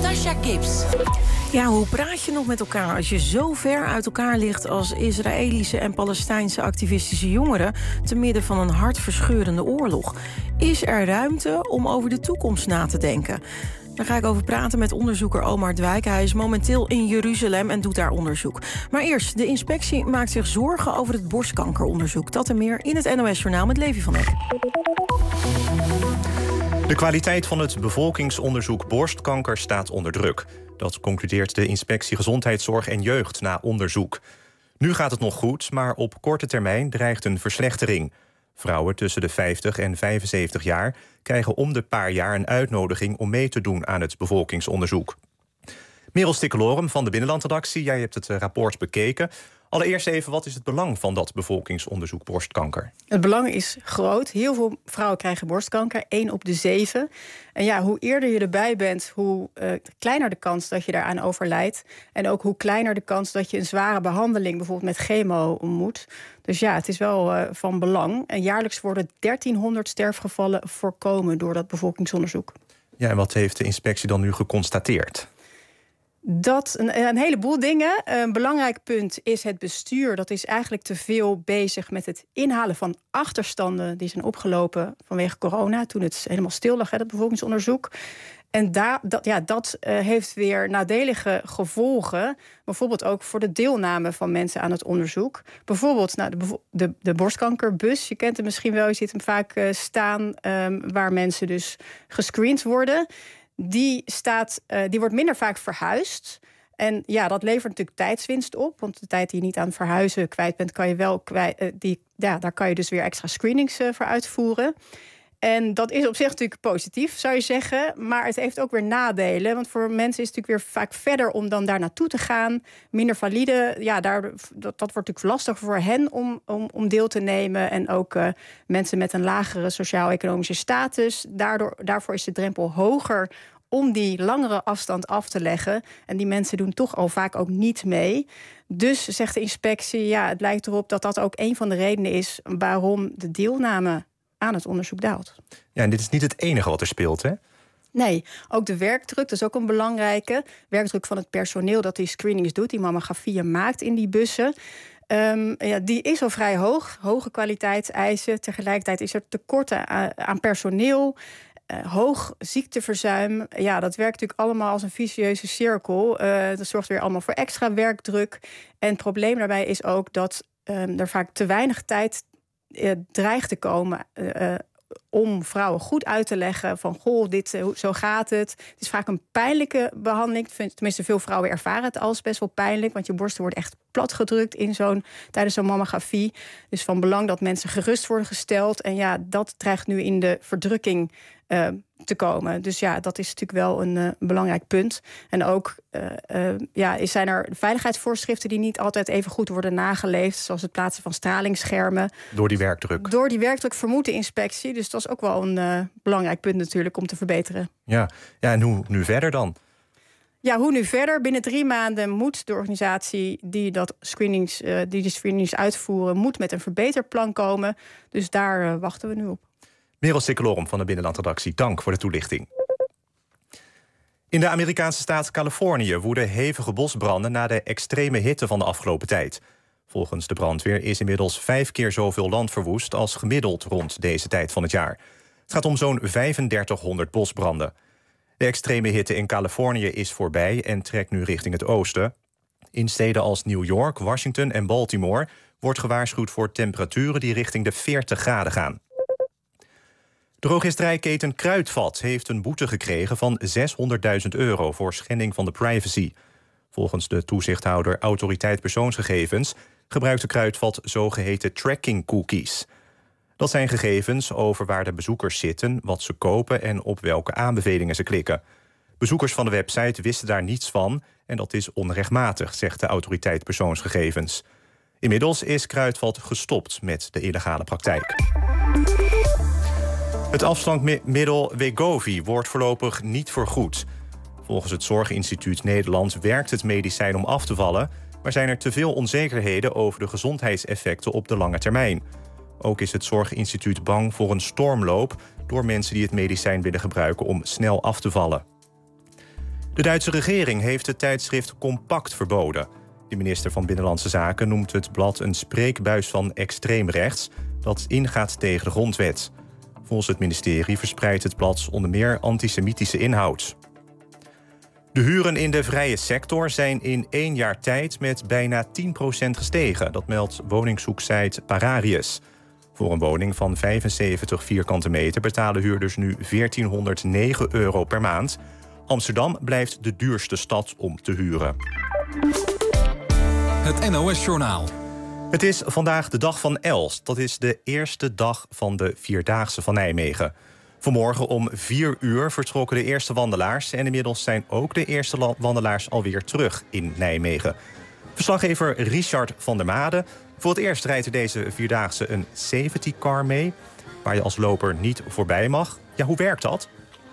Natasha Gibbs. Ja, hoe praat je nog met elkaar als je zo ver uit elkaar ligt als Israëlische en Palestijnse activistische jongeren te midden van een hartverscheurende oorlog? Is er ruimte om over de toekomst na te denken? Daar ga ik over praten met onderzoeker Omar Dwijk. Hij is momenteel in Jeruzalem en doet daar onderzoek. Maar eerst, de inspectie maakt zich zorgen over het borstkankeronderzoek. Dat en meer in het NOS-journaal met Levi van Eck. De kwaliteit van het bevolkingsonderzoek borstkanker staat onder druk. Dat concludeert de Inspectie Gezondheidszorg en Jeugd na onderzoek. Nu gaat het nog goed, maar op korte termijn dreigt een verslechtering. Vrouwen tussen de 50 en 75 jaar krijgen om de paar jaar een uitnodiging om mee te doen aan het bevolkingsonderzoek. Merel Stikkelorum van de Binnenlandredactie, jij hebt het rapport bekeken. Allereerst even, wat is het belang van dat bevolkingsonderzoek borstkanker? Het belang is groot. Heel veel vrouwen krijgen borstkanker, 1 op de 7. En ja, hoe eerder je erbij bent, hoe kleiner de kans dat je daaraan overlijdt. En ook hoe kleiner de kans dat je een zware behandeling, bijvoorbeeld met chemo, moet. Dus ja, het is wel van belang. En jaarlijks worden 1300 sterfgevallen voorkomen door dat bevolkingsonderzoek. Ja, en wat heeft de inspectie dan nu geconstateerd? Dat een heleboel dingen. Een belangrijk punt is het bestuur. Dat is eigenlijk te veel bezig met het inhalen van achterstanden die zijn opgelopen vanwege corona, toen het helemaal stil lag, dat bevolkingsonderzoek. En dat heeft weer nadelige gevolgen. Bijvoorbeeld ook voor de deelname van mensen aan het onderzoek. Bijvoorbeeld de borstkankerbus. Je kent hem misschien wel, je ziet hem vaak staan, waar mensen dus gescreend worden. Die wordt minder vaak verhuisd. En ja, dat levert natuurlijk tijdswinst op. Want de tijd die je niet aan het verhuizen kwijt bent, kan je wel daar kan je dus weer extra screenings voor uitvoeren. En dat is op zich natuurlijk positief, zou je zeggen. Maar het heeft ook weer nadelen. Want voor mensen is het natuurlijk weer vaak verder om dan daar naartoe te gaan. Minder valide. Ja, dat wordt natuurlijk lastig voor hen om deel te nemen. En ook mensen met een lagere sociaal-economische status. Daarvoor is de drempel hoger om die langere afstand af te leggen. En die mensen doen toch al vaak ook niet mee. Dus zegt de inspectie, ja, het lijkt erop dat dat ook een van de redenen is waarom de deelname aan het onderzoek daalt. Ja, en dit is niet het enige wat er speelt, hè? Nee, ook de werkdruk, dat is ook een belangrijke. Werkdruk van het personeel dat die screenings doet, die mammografieën maakt in die bussen. Die is al vrij hoog, hoge kwaliteitseisen. Tegelijkertijd is er tekort aan personeel. Hoog ziekteverzuim. Ja, dat werkt natuurlijk allemaal als een vicieuze cirkel. Dat zorgt weer allemaal voor extra werkdruk. En het probleem daarbij is ook dat er vaak te weinig tijd dreigt te komen om vrouwen goed uit te leggen van, goh, zo gaat het. Het is vaak een pijnlijke behandeling. Tenminste, veel vrouwen ervaren het als best wel pijnlijk, want je borsten wordt echt platgedrukt tijdens zo'n mammografie. Dus van belang dat mensen gerust worden gesteld. En ja, dat dreigt nu in de verdrukking te komen. Dus ja, dat is natuurlijk wel een belangrijk punt. En ook zijn er veiligheidsvoorschriften die niet altijd even goed worden nageleefd, zoals het plaatsen van stralingsschermen. Door die werkdruk? Door die werkdruk vermoedt de inspectie. Dus dat is ook wel een belangrijk punt natuurlijk om te verbeteren. Ja, en hoe nu verder dan? Ja, hoe nu verder? Binnen 3 maanden moet de organisatie die de screenings uitvoeren, moet met een verbeterplan komen. Dus daar wachten we nu op. Merel Stikkelorum van de Binnenlandredactie, dank voor de toelichting. In de Amerikaanse staat Californië woeden hevige bosbranden na de extreme hitte van de afgelopen tijd. Volgens de brandweer is inmiddels 5 keer zoveel land verwoest als gemiddeld rond deze tijd van het jaar. Het gaat om zo'n 3500 bosbranden. De extreme hitte in Californië is voorbij en trekt nu richting het oosten. In steden als New York, Washington en Baltimore wordt gewaarschuwd voor temperaturen die richting de 40 graden gaan. Drogisterijketen Kruidvat heeft een boete gekregen van €600.000 voor schending van de privacy. Volgens de toezichthouder Autoriteit Persoonsgegevens gebruikt de Kruidvat zogeheten tracking cookies. Dat zijn gegevens over waar de bezoekers zitten, wat ze kopen en op welke aanbevelingen ze klikken. Bezoekers van de website wisten daar niets van en dat is onrechtmatig, zegt de Autoriteit Persoonsgegevens. Inmiddels is Kruidvat gestopt met de illegale praktijk. Het afslankmiddel Wegovy wordt voorlopig niet vergoed. Volgens het Zorginstituut Nederland werkt het medicijn om af te vallen, maar zijn er te veel onzekerheden over de gezondheidseffecten op de lange termijn. Ook is het Zorginstituut bang voor een stormloop door mensen die het medicijn willen gebruiken om snel af te vallen. De Duitse regering heeft het tijdschrift Compact verboden. De minister van Binnenlandse Zaken noemt het blad een spreekbuis van extreem rechts dat ingaat tegen de grondwet. Volgens het ministerie verspreidt het blad onder meer antisemitische inhoud. De huren in de vrije sector zijn in 1 jaar tijd met bijna 10% gestegen. Dat meldt woningzoeksite Pararius. Voor een woning van 75 vierkante meter betalen huurders nu €1409 per maand. Amsterdam blijft de duurste stad om te huren. Het NOS-journaal. Het is vandaag de dag van Elst. Dat is de eerste dag van de Vierdaagse van Nijmegen. Vanmorgen om 4 uur vertrokken de eerste wandelaars en inmiddels zijn ook de eerste wandelaars alweer terug in Nijmegen. Verslaggever Richard van der Made. Voor het eerst rijdt er deze Vierdaagse een safety car mee, waar je als loper niet voorbij mag. Ja, hoe werkt dat?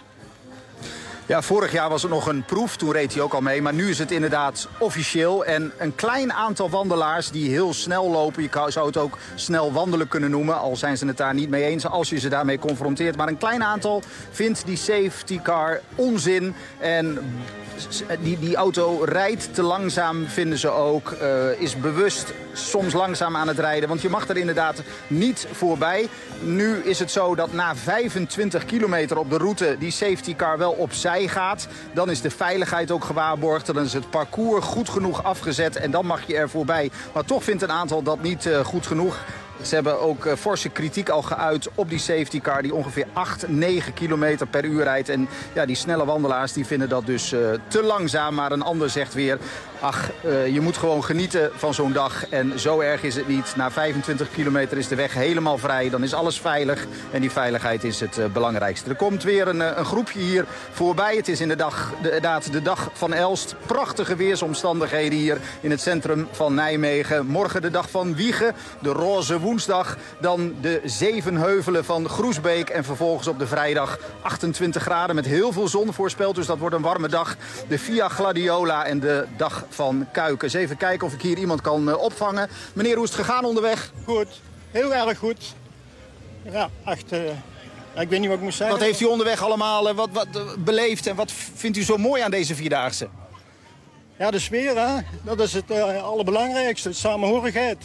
Ja, vorig jaar was het nog een proef, toen reed hij ook al mee. Maar nu is het inderdaad officieel. En een klein aantal wandelaars die heel snel lopen. Je zou het ook snel wandelen kunnen noemen. Al zijn ze het daar niet mee eens als je ze daarmee confronteert. Maar een klein aantal vindt die safety car onzin. En die auto rijdt te langzaam, vinden ze ook. Is bewust soms langzaam aan het rijden. Want je mag er inderdaad niet voorbij. Nu is het zo dat na 25 kilometer op de route die safety car wel opzij gaat. Dan is de veiligheid ook gewaarborgd. Dan is het parcours goed genoeg afgezet en dan mag je er voorbij. Maar toch vindt een aantal dat niet goed genoeg. Ze hebben ook forse kritiek al geuit op die safety car die ongeveer 8-9 kilometer per uur rijdt. En ja, die snelle wandelaars die vinden dat dus te langzaam. Maar een ander zegt weer, ach, je moet gewoon genieten van zo'n dag. En zo erg is het niet. Na 25 kilometer is de weg helemaal vrij. Dan is alles veilig. En die veiligheid is het belangrijkste. Er komt weer een groepje hier voorbij. Het is inderdaad de dag van Elst. Prachtige weersomstandigheden hier in het centrum van Nijmegen. Morgen de dag van Wiegen. De roze woensdag. Dan de 7 heuvelen van Groesbeek. En vervolgens op de vrijdag 28 graden met heel veel zon voorspeld. Dus dat wordt een warme dag. De Via Gladiola en de dag van Kuiken. Eens even kijken of ik hier iemand kan opvangen. Meneer, hoe is het gegaan onderweg? Goed, heel erg goed. Ja, echt, ik weet niet wat ik moet zeggen. Wat heeft u onderweg allemaal wat beleefd en wat vindt u zo mooi aan deze Vierdaagse? Ja, de sfeer, hè? Dat is het allerbelangrijkste, samenhorigheid.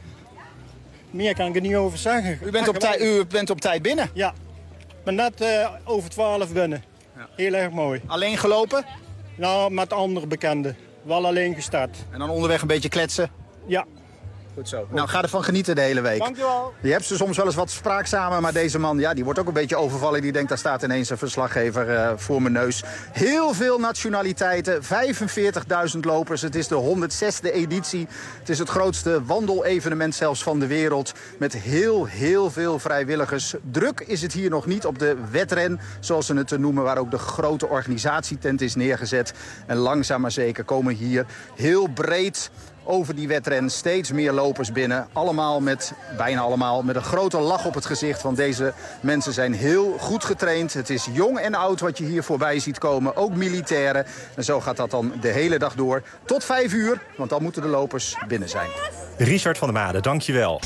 Meer kan ik er niet over zeggen. U bent op tijd binnen? Ja, ik ben net over 12 binnen. Ja. Heel erg mooi. Alleen gelopen? Nou, met andere bekenden. Wel alleen gestart. En dan onderweg een beetje kletsen? Ja. Goed zo. Nou, ga ervan genieten de hele week. Dankjewel. Je hebt ze soms wel eens wat spraakzamer, maar deze man, ja, die wordt ook een beetje overvallen. Die denkt, daar staat ineens een verslaggever voor mijn neus. Heel veel nationaliteiten, 45.000 lopers. Het is de 106e editie. Het is het grootste wandelevenement zelfs van de wereld. Met heel veel vrijwilligers. Druk is het hier nog niet op de wedren, zoals ze het te noemen, waar ook de grote organisatietent is neergezet. En langzaam maar zeker komen hier heel breed over die wedren steeds meer lopers binnen. Bijna allemaal met een grote lach op het gezicht. Want deze mensen zijn heel goed getraind. Het is jong en oud wat je hier voorbij ziet komen. Ook militairen. En zo gaat dat dan de hele dag door. Tot 5 uur, want dan moeten de lopers binnen zijn. Richard van der Made, dankjewel.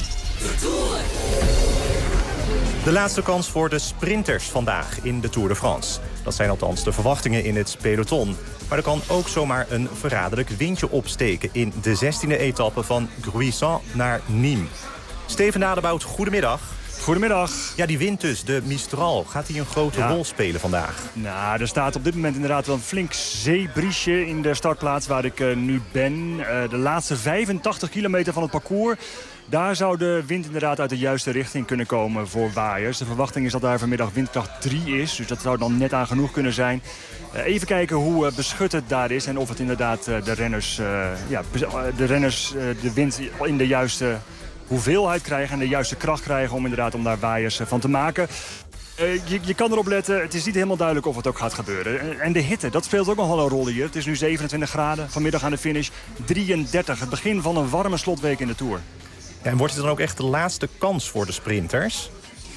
De laatste kans voor de sprinters vandaag in de Tour de France. Dat zijn althans de verwachtingen in het peloton. Maar er kan ook zomaar een verraderlijk windje opsteken in de 16e etappe van Gruissan naar Nîmes. Steven Nadebout, goedemiddag. Goedemiddag. Ja, die wind dus, de Mistral, gaat die een grote rol spelen vandaag? Nou, er staat op dit moment inderdaad wel een flink zeebriesje in de startplaats waar ik nu ben. De laatste 85 kilometer van het parcours. Daar zou de wind inderdaad uit de juiste richting kunnen komen voor waaiers. De verwachting is dat daar vanmiddag windkracht 3 is. Dus dat zou dan net aan genoeg kunnen zijn. Even kijken hoe beschut het daar is. En of het inderdaad de renners de wind in de juiste hoeveelheid krijgen. En de juiste kracht krijgen om daar waaiers van te maken. Je kan erop letten, het is niet helemaal duidelijk of het ook gaat gebeuren. En de hitte, dat speelt ook nog wel een rol hier. Het is nu 27 graden, vanmiddag aan de finish 33. Het begin van een warme slotweek in de Tour. En wordt het dan ook echt de laatste kans voor de sprinters?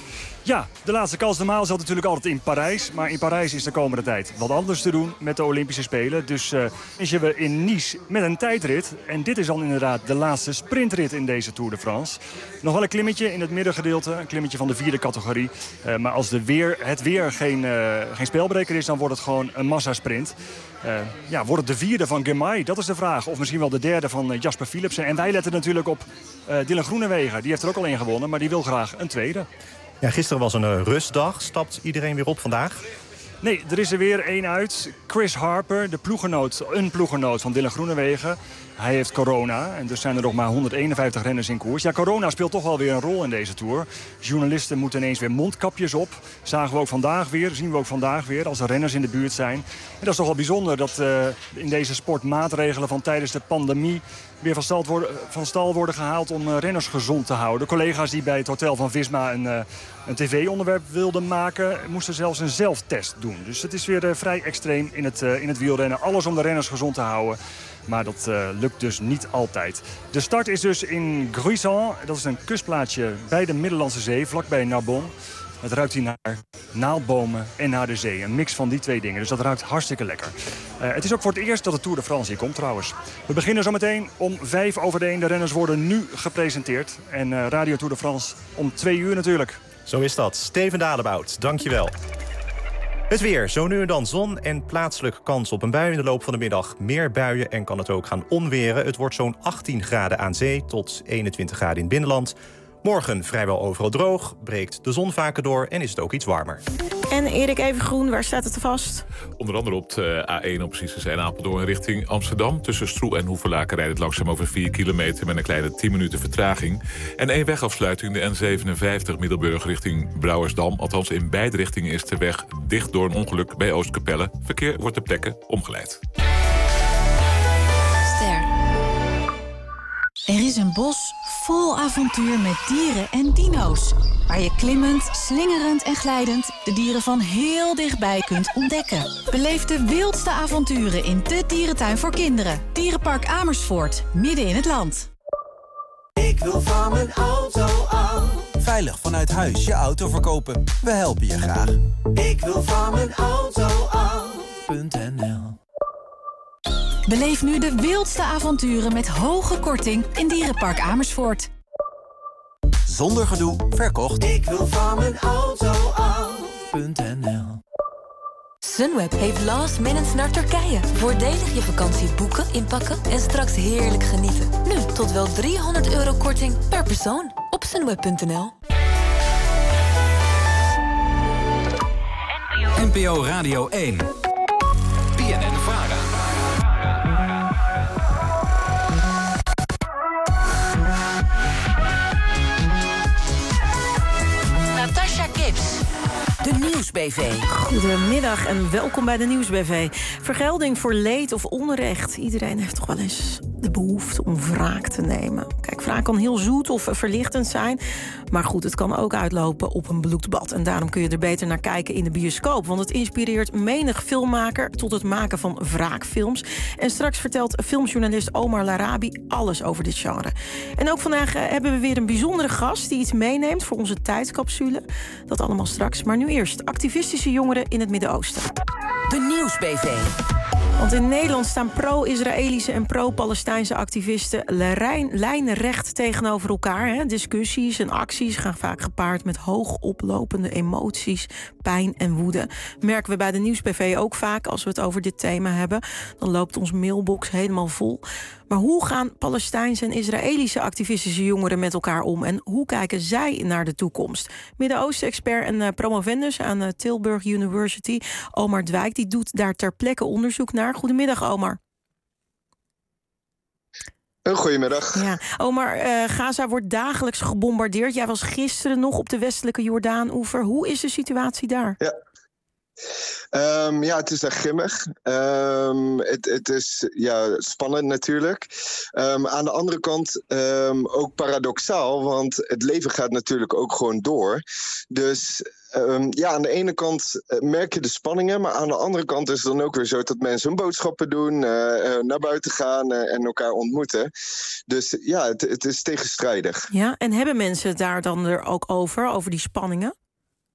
Ja, de laatste kans normaal zat natuurlijk altijd in Parijs. Maar in Parijs is de komende tijd wat anders te doen met de Olympische Spelen. Dus zitten we in Nice met een tijdrit. En dit is dan inderdaad de laatste sprintrit in deze Tour de France. Nog wel een klimmetje in het middengedeelte. Een klimmetje van de 4e categorie. Maar als het weer geen spelbreker is, dan wordt het gewoon een massasprint. Wordt het de 4e van Girmay? Dat is de vraag. Of misschien wel de 3e van Jasper Philipsen. En wij letten natuurlijk op Dylan Groenewegen. Die heeft er ook al een gewonnen, maar die wil graag een tweede. Ja, gisteren was een rustdag. Stapt iedereen weer op vandaag? Nee, er is er weer één uit. Chris Harper, een ploeggenoot van Dylan Groenewegen. Hij heeft corona en dus zijn er nog maar 151 renners in koers. Ja, corona speelt toch wel weer een rol in deze Tour. Journalisten moeten ineens weer mondkapjes op. Zien we ook vandaag weer als er renners in de buurt zijn. En dat is toch wel bijzonder dat in deze sport maatregelen van tijdens de pandemie weer van stal worden gehaald om renners gezond te houden. Collega's die bij het hotel van Visma een tv-onderwerp wilden maken, moesten zelfs een zelftest doen. Dus het is weer vrij extreem in het wielrennen. Alles om de renners gezond te houden. Maar dat lukt dus niet altijd. De start is dus in Gruissan. Dat is een kustplaatsje bij de Middellandse Zee, vlakbij Narbonne. Het ruikt hier naar naaldbomen en naar de zee. Een mix van die twee dingen. Dus dat ruikt hartstikke lekker. Het is ook voor het eerst dat de Tour de France hier komt trouwens. We beginnen zo meteen om 1:05. De renners worden nu gepresenteerd. En Radio Tour de France om 2:00 natuurlijk. Zo is dat. Steven Dalebout, dankjewel. Het weer. Zo nu en dan zon en plaatselijk kans op een bui in de loop van de middag. Meer buien en kan het ook gaan onweren. Het wordt zo'n 18 graden aan zee tot 21 graden in het binnenland. Morgen vrijwel overal droog, breekt de zon vaker door en is het ook iets warmer. En Erik Evengroen, waar staat het te vast? Onder andere op de A1 om precies te zijn Apeldoorn richting Amsterdam. Tussen Stroe en Hoevelaken rijdt het langzaam over 4 kilometer met een kleine 10 minuten vertraging. En 1 wegafsluiting, de N57 Middelburg richting Brouwersdam. Althans, in beide richtingen is de weg dicht door een ongeluk bij Oostkapelle. Verkeer wordt ter plekke omgeleid. Er is een bos vol avontuur met dieren en dino's. Waar je klimmend, slingerend en glijdend de dieren van heel dichtbij kunt ontdekken. Beleef de wildste avonturen in de dierentuin voor kinderen. Dierenpark Amersfoort, midden in het land. Ik wil van mijn auto af. Veilig vanuit huis je auto verkopen. We helpen je graag. Ik wil van mijn auto af.nl. Beleef nu de wildste avonturen met hoge korting in Dierenpark Amersfoort. Zonder gedoe, verkocht. Ik wil van mijn auto af.nl. Sunweb heeft last minutes naar Turkije. Voordelig je vakantie boeken, inpakken en straks heerlijk genieten. Nu tot wel €300 korting per persoon op sunweb.nl. NPO Radio 1. BNN-VARA. Natasha Gibbs. De Nieuwsbv. Goedemiddag en welkom bij de Nieuwsbv. Vergelding voor leed of onrecht. Iedereen heeft toch wel eens de behoefte om wraak te nemen. Kijk, wraak kan heel zoet of verlichtend zijn. Maar goed, het kan ook uitlopen op een bloedbad. En daarom kun je er beter naar kijken in de bioscoop. Want het inspireert menig filmmaker tot het maken van wraakfilms. En straks vertelt filmjournalist Omar Larabi alles over dit genre. En ook vandaag hebben we weer een bijzondere gast die iets meeneemt voor onze tijdscapsule. Dat allemaal straks. Maar nu eerst activistische jongeren in het Midden-Oosten. De Nieuwsbv. Want in Nederland staan pro-Israëlische en pro-Palestijnse activisten lijnrecht tegenover elkaar. Hè. Discussies en acties gaan vaak gepaard met hoog oplopende emoties, pijn en woede. Merken we bij de Nieuwsbv ook vaak als we het over dit thema hebben. Dan loopt ons mailbox helemaal vol. Maar hoe gaan Palestijnse en Israëlische activistische jongeren met elkaar om? En hoe kijken zij naar de toekomst? Midden-Oosten-expert en promovendus aan Tilburg University, Omar Dwijk, die doet daar ter plekke onderzoek naar. Goedemiddag, Omar. Goedemiddag. Ja, Omar, Gaza wordt dagelijks gebombardeerd. Jij was gisteren nog op de westelijke Jordaan-oever. Hoe is de situatie daar? Ja, het is echt grimmig. Het is spannend natuurlijk. Aan de andere kant ook paradoxaal, want het leven gaat natuurlijk ook gewoon door. Dus aan de ene kant merk je de spanningen, maar aan de andere kant is het dan ook weer zo dat mensen hun boodschappen doen, naar buiten gaan en elkaar ontmoeten. Dus ja, het is tegenstrijdig. Ja, en hebben mensen het daar dan er ook over die spanningen?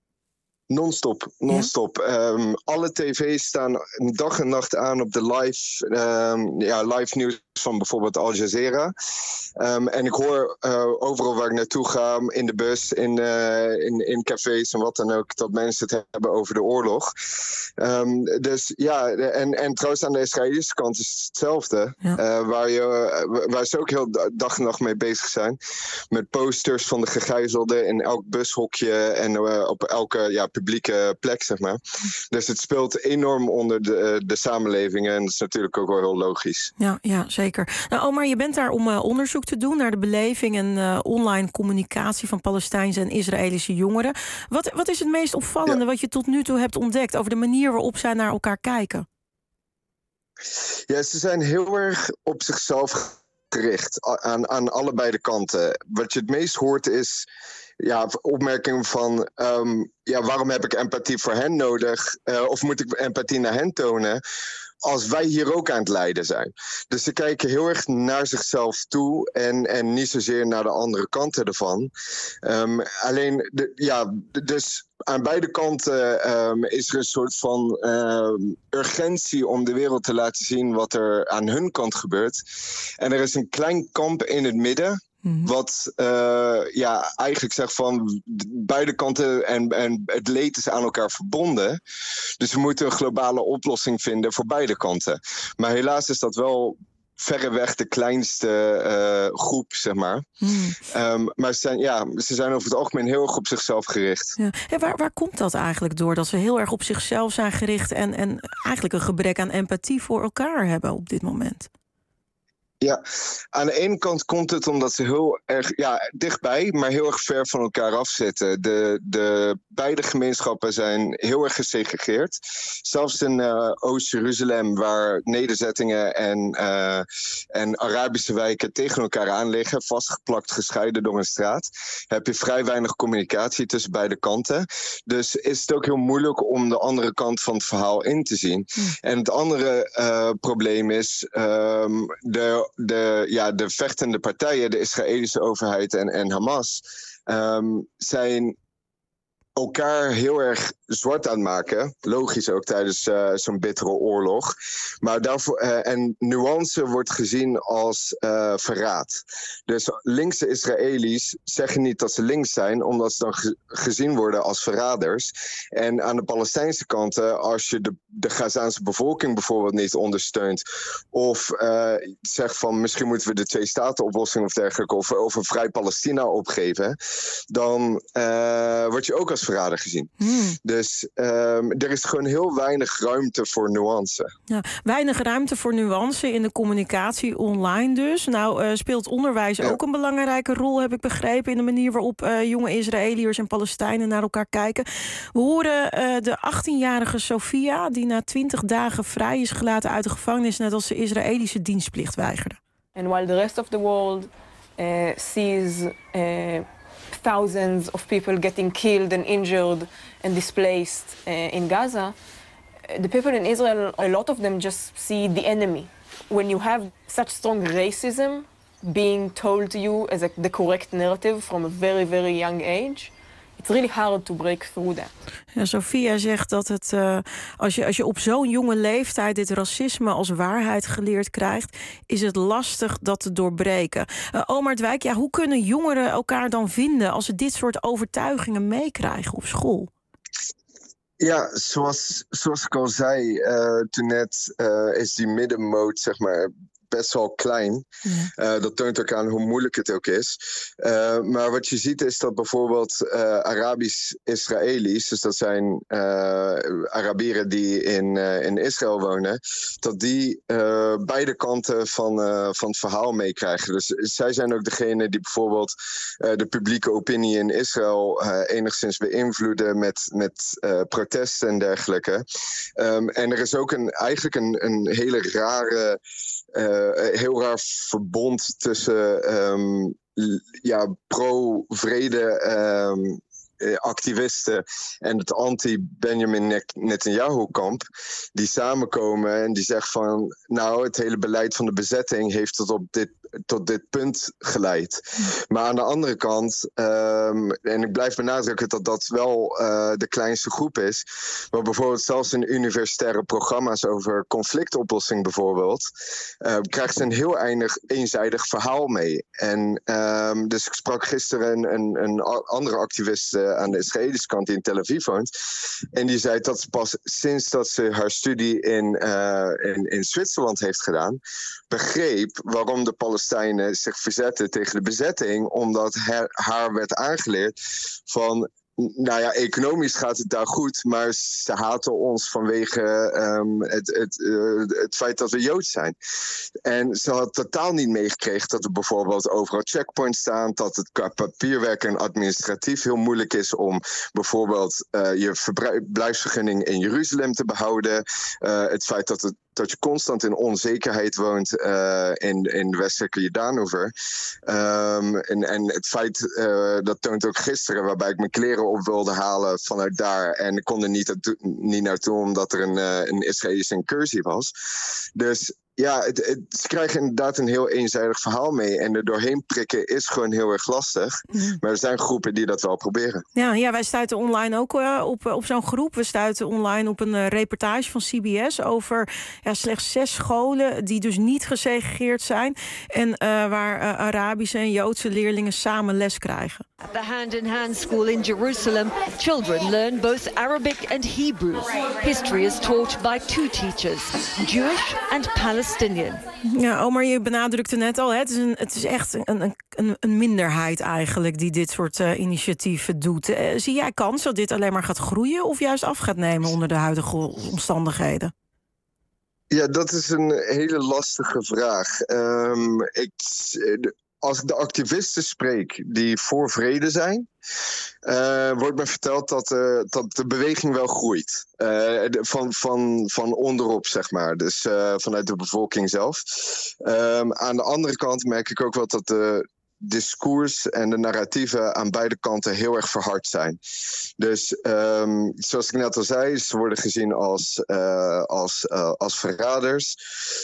Non-stop. Alle tv's staan dag en nacht aan op de live nieuws van bijvoorbeeld Al Jazeera. En ik hoor overal waar ik naartoe ga, in de bus, in cafés en wat dan ook, dat mensen het hebben over de oorlog. Dus ja, en trouwens aan de Israëlische kant is het hetzelfde. Ja. Waar ze ook heel dag en nacht mee bezig zijn. Met posters van de gegijzelden in elk bushokje en op elke publieke plek, zeg maar. Dus het speelt enorm onder de samenlevingen en dat is natuurlijk ook wel heel logisch. Ja, zeker. Nou, Omar, je bent daar om onderzoek te doen naar de beleving en online communicatie van Palestijnse en Israëlische jongeren. Wat is het meest opvallende wat je tot nu toe hebt ontdekt over de manier waarop zij naar elkaar kijken? Ja, ze zijn heel erg op zichzelf gericht aan allebei de kanten. Wat je het meest hoort is opmerkingen van waarom heb ik empathie voor hen nodig? Of moet ik empathie naar hen tonen? Als wij hier ook aan het lijden zijn. Dus ze kijken heel erg naar zichzelf toe en niet zozeer naar de andere kanten ervan. Dus aan beide kanten is er een soort van urgentie om de wereld te laten zien wat er aan hun kant gebeurt. En er is een klein kamp in het midden. Wat eigenlijk zegt van beide kanten en het leed is aan elkaar verbonden. Dus we moeten een globale oplossing vinden voor beide kanten. Maar helaas is dat wel verreweg de kleinste groep, zeg maar. Maar ze zijn over het algemeen heel erg op zichzelf gericht. Ja. En waar komt dat eigenlijk door? Dat ze heel erg op zichzelf zijn gericht en eigenlijk een gebrek aan empathie voor elkaar hebben op dit moment? Ja, aan de ene kant komt het omdat ze heel erg dichtbij, maar heel erg ver van elkaar afzitten. De beide gemeenschappen zijn heel erg gesegregeerd. Zelfs in Oost-Jeruzalem, waar nederzettingen en Arabische wijken tegen elkaar aan liggen, vastgeplakt, gescheiden door een straat, heb je vrij weinig communicatie tussen beide kanten. Dus is het ook heel moeilijk om de andere kant van het verhaal in te zien. En het andere probleem is de vechtende partijen, de Israëlische overheid en Hamas, zijn elkaar heel erg zwart aan het maken. Logisch ook tijdens zo'n bittere oorlog. Maar daarvoor, en nuance wordt gezien als verraad. Dus linkse Israëli's zeggen niet dat ze links zijn, omdat ze dan gezien worden als verraders. En aan de Palestijnse kant, als je de Gazaanse bevolking bijvoorbeeld niet ondersteunt, of zegt van misschien moeten we de twee-staten-oplossing of dergelijke, of een vrij Palestina opgeven, dan word je ook als verrader gezien. Dus er is gewoon heel weinig ruimte voor nuance. Ja, weinig ruimte voor nuance in de communicatie online dus. Nou speelt onderwijs ook een belangrijke rol, heb ik begrepen, in de manier waarop jonge Israëliërs en Palestijnen naar elkaar kijken. We horen de 18-jarige Sophia, die na 20 dagen vrij is gelaten uit de gevangenis nadat ze Israëlische dienstplicht weigerde. And while the rest of the world sees thousands of people getting killed and injured and displaced in Gaza, the people in Israel, a lot of them just see the enemy. When you have such strong racism being told to you as the correct narrative from a very, very young age, it's really hard to break through that. Ja, Sophia zegt dat het, als je op zo'n jonge leeftijd dit racisme als waarheid geleerd krijgt, is het lastig dat te doorbreken. Omar Dwijk, hoe kunnen jongeren elkaar dan vinden als ze dit soort overtuigingen meekrijgen op school? Ja, zoals ik al zei, toen net is die middenmoot, zeg maar, best wel klein. Dat toont ook aan hoe moeilijk het ook is. Maar wat je ziet is dat bijvoorbeeld Arabisch-Israëli's, dus dat zijn Arabieren die in Israël wonen, dat die beide kanten van het verhaal meekrijgen. Dus zij zijn ook degene die bijvoorbeeld de publieke opinie in Israël enigszins beïnvloeden met protesten en dergelijke. En er is ook eigenlijk een hele rare heel raar verbond tussen pro-vrede activisten en het anti-Benjamin Netanyahu-kamp, die samenkomen en die zeggen van, nou, het hele beleid van de bezetting heeft tot op dit tot dit punt geleid. Maar aan de andere kant, en ik blijf benadrukken dat dat wel de kleinste groep is, maar bijvoorbeeld zelfs in universitaire programma's over conflictoplossing bijvoorbeeld, krijgt ze een heel eenzijdig verhaal mee. En dus ik sprak gisteren een andere activist aan de Israëlische kant die in Tel Aviv woont. En die zei dat pas sinds dat ze haar studie in Zwitserland heeft gedaan, begreep waarom de Palestijnen zich verzetten tegen de bezetting, omdat haar werd aangeleerd van, nou ja, economisch gaat het daar goed, maar ze haten ons vanwege het feit dat we Joods zijn. En ze had totaal niet meegekregen dat er bijvoorbeeld overal checkpoints staan, dat het qua papierwerk en administratief heel moeilijk is om bijvoorbeeld je verblijfsvergunning in Jeruzalem te behouden. Het feit dat je constant in onzekerheid woont in de westelijke Jordaanoever. En het feit, dat toont ook gisteren, waarbij ik mijn kleren op wilde halen vanuit daar. En ik kon er niet naartoe omdat er een Israëlische incursie was. Dus ja, ze krijgen inderdaad een heel eenzijdig verhaal mee. En er doorheen prikken is gewoon heel erg lastig. Maar er zijn groepen die dat wel proberen. Ja, wij stuiten online ook op zo'n groep. We stuiten online op een reportage van CBS over slechts 6 scholen die dus niet gesegregeerd zijn. En waar Arabische en Joodse leerlingen samen les krijgen. At the hand-in-hand school in Jerusalem, children learn both Arabic and Hebrew. History is taught by 2 teachers, Jewish and Palestinian. Ja, Omar, je benadrukte net al, het is echt een minderheid eigenlijk die dit soort initiatieven doet. Zie jij kans dat dit alleen maar gaat groeien of juist af gaat nemen onder de huidige omstandigheden? Ja, dat is een hele lastige vraag. Als ik de activisten spreek die voor vrede zijn, wordt me verteld dat de beweging wel groeit. Van onderop, zeg maar. Dus vanuit de bevolking zelf. Aan de andere kant merk ik ook wel dat de discours en de narratieven aan beide kanten heel erg verhard zijn. Dus zoals ik net al zei, ze worden gezien als verraders.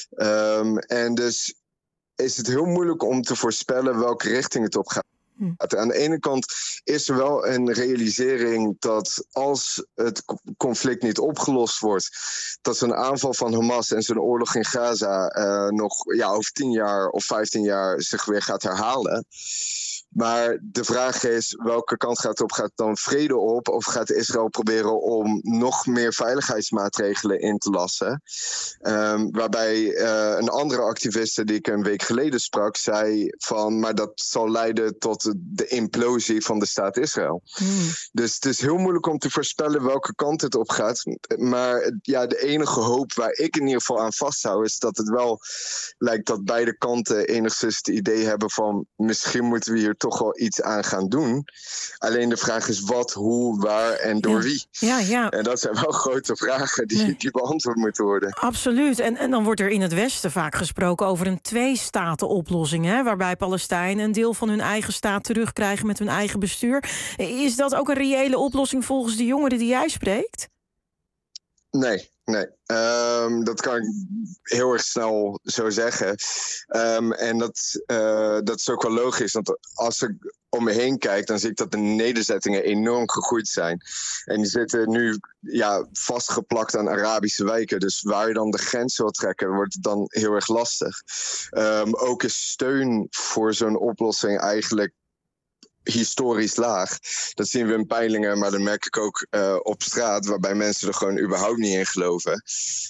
En dus is het heel moeilijk om te voorspellen welke richting het op gaat. Aan de ene kant is er wel een realisering dat als het conflict niet opgelost wordt, dat zo'n aanval van Hamas en zo'n oorlog in Gaza nog over 10 jaar of 15 jaar zich weer gaat herhalen. Maar de vraag is, welke kant gaat het op? Gaat het dan vrede op? Of gaat Israël proberen om nog meer veiligheidsmaatregelen in te lassen? Waarbij een andere activiste die ik een week geleden sprak, zei van, maar dat zal leiden tot de implosie van de staat Israël. Dus het is heel moeilijk om te voorspellen welke kant het op gaat. Maar ja, de enige hoop waar ik in ieder geval aan vasthoud, is dat het wel lijkt dat beide kanten enigszins het idee hebben van, misschien moeten we hier toch wel iets aan gaan doen. Alleen de vraag is wat, hoe, waar en door wie. Ja. En dat zijn wel grote vragen die beantwoord moeten worden. Absoluut. En dan wordt er in het Westen vaak gesproken over een 2-staten-oplossing, waarbij Palestijnen een deel van hun eigen staat terugkrijgen met hun eigen bestuur. Is dat ook een reële oplossing volgens de jongeren die jij spreekt? Nee. Dat kan ik heel erg snel zo zeggen. En dat is ook wel logisch. Want als ik om me heen kijk, dan zie ik dat de nederzettingen enorm gegroeid zijn. En die zitten nu vastgeplakt aan Arabische wijken. Dus waar je dan de grens wil trekken, wordt het dan heel erg lastig. Ook is steun voor zo'n oplossing eigenlijk historisch laag. Dat zien we in peilingen, maar dat merk ik ook op straat, waarbij mensen er gewoon überhaupt niet in geloven.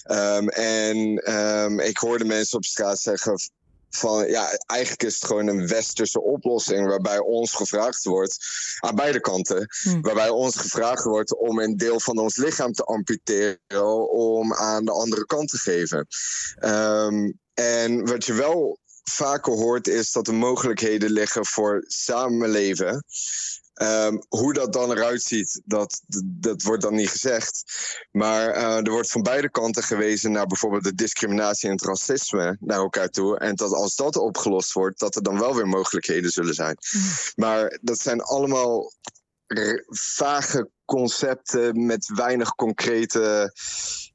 Ik hoorde mensen op straat zeggen van, eigenlijk is het gewoon een westerse oplossing waarbij ons gevraagd wordt, aan beide kanten, waarbij ons gevraagd wordt om een deel van ons lichaam te amputeren om aan de andere kant te geven. En wat je wel vaker hoort is dat er mogelijkheden liggen voor samenleven. Hoe dat dan eruit ziet, dat wordt dan niet gezegd. Maar er wordt van beide kanten gewezen naar bijvoorbeeld de discriminatie en het racisme naar elkaar toe. En dat als dat opgelost wordt, dat er dan wel weer mogelijkheden zullen zijn. Maar dat zijn allemaal vage concepten met weinig concrete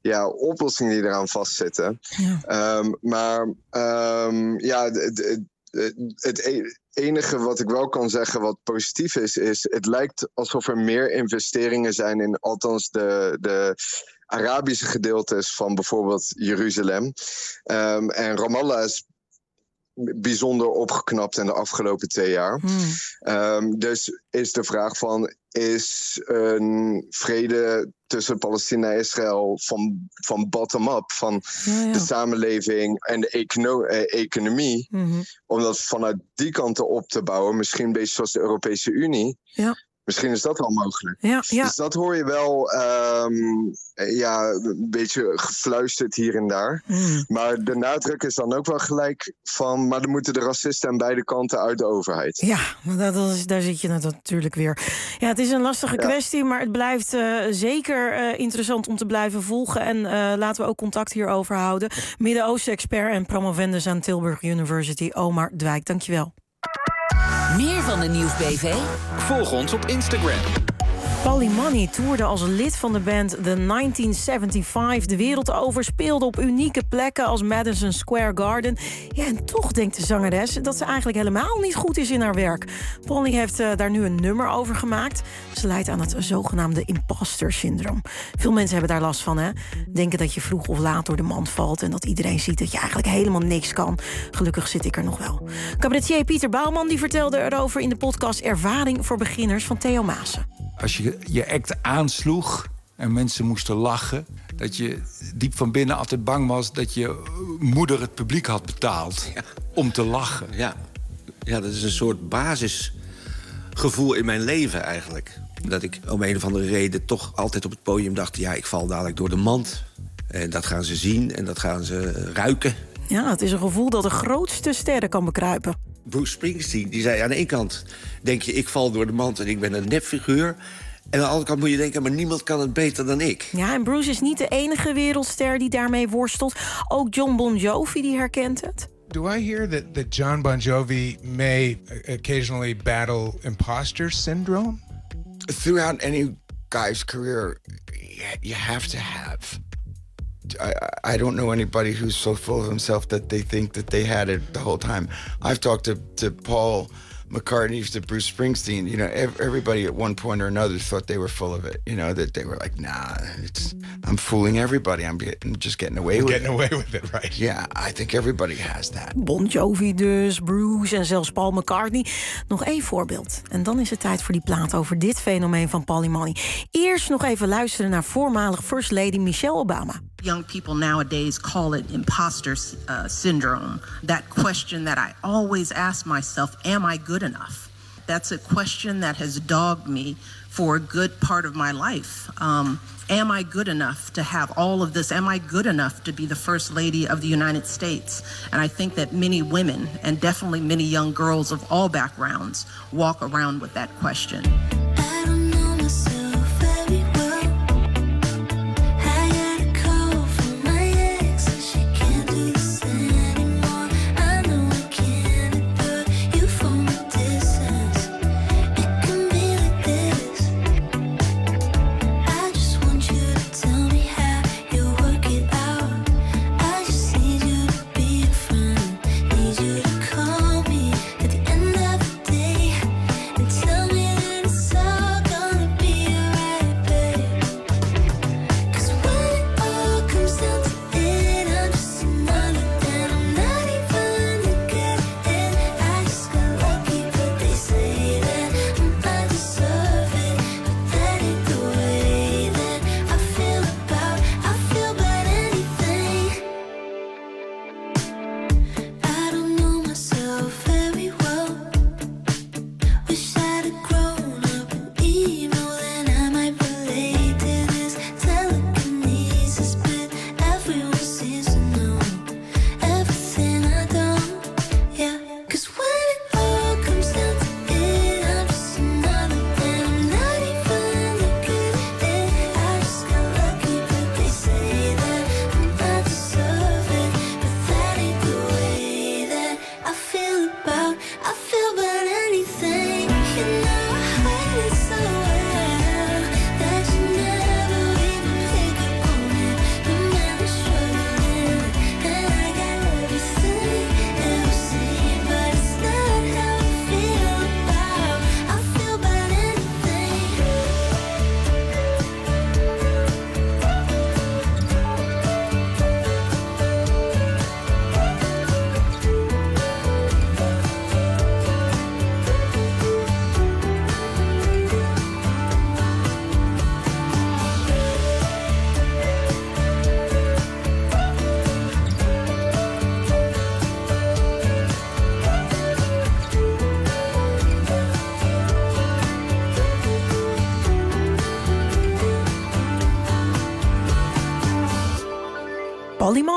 oplossingen die eraan vastzitten. Het enige wat ik wel kan zeggen wat positief is het lijkt alsof er meer investeringen zijn in althans de Arabische gedeeltes van bijvoorbeeld Jeruzalem. En Ramallah is bijzonder opgeknapt in de afgelopen 2 jaar. Dus is de vraag van, is een vrede tussen Palestina en Israël van bottom-up, van de samenleving en de economie, om dat vanuit die kanten op te bouwen, misschien een beetje zoals de Europese Unie. Ja. Misschien is dat wel mogelijk. Dus dat hoor je wel een beetje gefluisterd hier en daar. Maar de nadruk is dan ook wel gelijk van, maar dan moeten de racisten aan beide kanten uit de overheid. Ja, daar zit je natuurlijk weer. Ja, het is een lastige kwestie, maar het blijft zeker interessant om te blijven volgen. En laten we ook contact hierover houden. Midden-Oosten-expert en promovendus aan Tilburg University, Omar Dwijk. Dankjewel. Meer van de Nieuwsbv? Volg ons op Instagram. Pauly Money toerde als lid van de band The 1975 de wereld over, speelde op unieke plekken als Madison Square Garden. Ja, en toch denkt de zangeres dat ze eigenlijk helemaal niet goed is in haar werk. Pauly heeft daar nu een nummer over gemaakt. Ze lijdt aan het zogenaamde imposter syndroom. Veel mensen hebben daar last van, hè? Denken dat je vroeg of laat door de mand valt en dat iedereen ziet dat je eigenlijk helemaal niks kan. Gelukkig zit ik er nog wel. Cabaretier Pieter Bouwman die vertelde erover in de podcast Ervaring voor Beginners van Theo Maassen. Als je je act aansloeg en mensen moesten lachen, dat je diep van binnen altijd bang was dat je moeder het publiek had betaald om te lachen. Ja, dat is een soort basisgevoel in mijn leven eigenlijk. Dat ik om een of andere reden toch altijd op het podium dacht, ja, ik val dadelijk door de mand. En dat gaan ze zien en dat gaan ze ruiken. Ja, het is een gevoel dat de grootste sterren kan bekruipen. Bruce Springsteen, die zei aan de ene kant, denk je, ik val door de mand en ik ben een nepfiguur. En aan de andere kant moet je denken, maar niemand kan het beter dan ik. Ja, en Bruce is niet de enige wereldster die daarmee worstelt. Ook John Bon Jovi, die herkent het. Do I hear that John Bon Jovi may occasionally battle imposter syndrome? Throughout any guy's career, you have to have. I don't know anybody who's so full of himself that they think that they had it the whole time. I've talked to Paul McCartney, to Bruce Springsteen. You know, everybody at one point or another thought they were full of it. You know, that they were like, nah, I'm fooling everybody. I'm just getting away with it. Getting away with it, right? Yeah, I think everybody has that. Bon Jovi dus, Bruce en zelfs Paul McCartney. Nog één voorbeeld. En dan is het tijd voor die plaat over dit fenomeen van Pauly Money. Eerst nog even luisteren naar voormalig First Lady Michelle Obama. Young people nowadays call it imposter syndrome. That question that I always ask myself, am I good enough? That's a question that has dogged me for a good part of my life. Am I good enough to have all of this? Am I good enough to be the First Lady of the United States? And I think that many women, and definitely many young girls of all backgrounds, walk around with that question. Tell me at the end of the day, and tell me that it's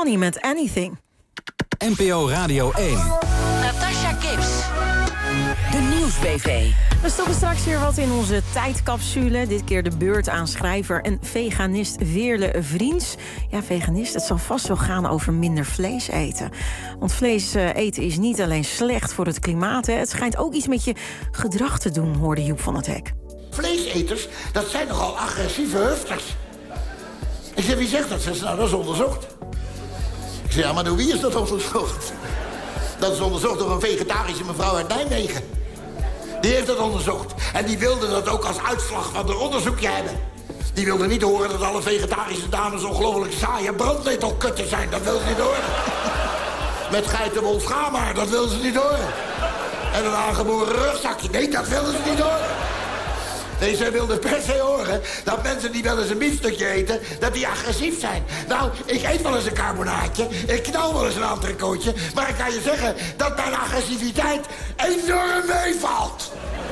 Johnny met Anything. NPO Radio 1. Natasha Gibbs. De Nieuwsbv. We stoppen straks weer wat in onze tijdcapsule. Dit keer de beurt aan schrijver en veganist Veerle Vriends. Ja, veganist, het zal vast wel gaan over minder vlees eten. Want vlees eten is niet alleen slecht voor het klimaat. Hè. Het schijnt ook iets met je gedrag te doen, hoorde Joep van het Hek. Vleeseters, dat zijn nogal agressieve hufters. Ik zeg, wie zegt dat? Ze nou, dat is onderzocht. Ik zeg, ja, maar door wie is dat onderzocht? Dat is onderzocht door een vegetarische mevrouw uit Nijmegen. Die heeft dat onderzocht. En die wilde dat ook als uitslag van haar onderzoekje hebben. Die wilde niet horen dat alle vegetarische dames ongelooflijk saaie brandnetelkutten zijn. Dat wilde ze niet horen. Met geitenwol schaamhaar, dat wilde ze niet horen. En een aangeboren rugzakje, nee, dat wilde ze niet horen. Nee, zij wilde per se horen dat mensen die wel eens een biefstukje eten, dat die agressief zijn. Nou, ik eet wel eens een carbonaatje, ik knal wel eens een entrecootje, maar ik kan je zeggen dat mijn agressiviteit enorm meevalt.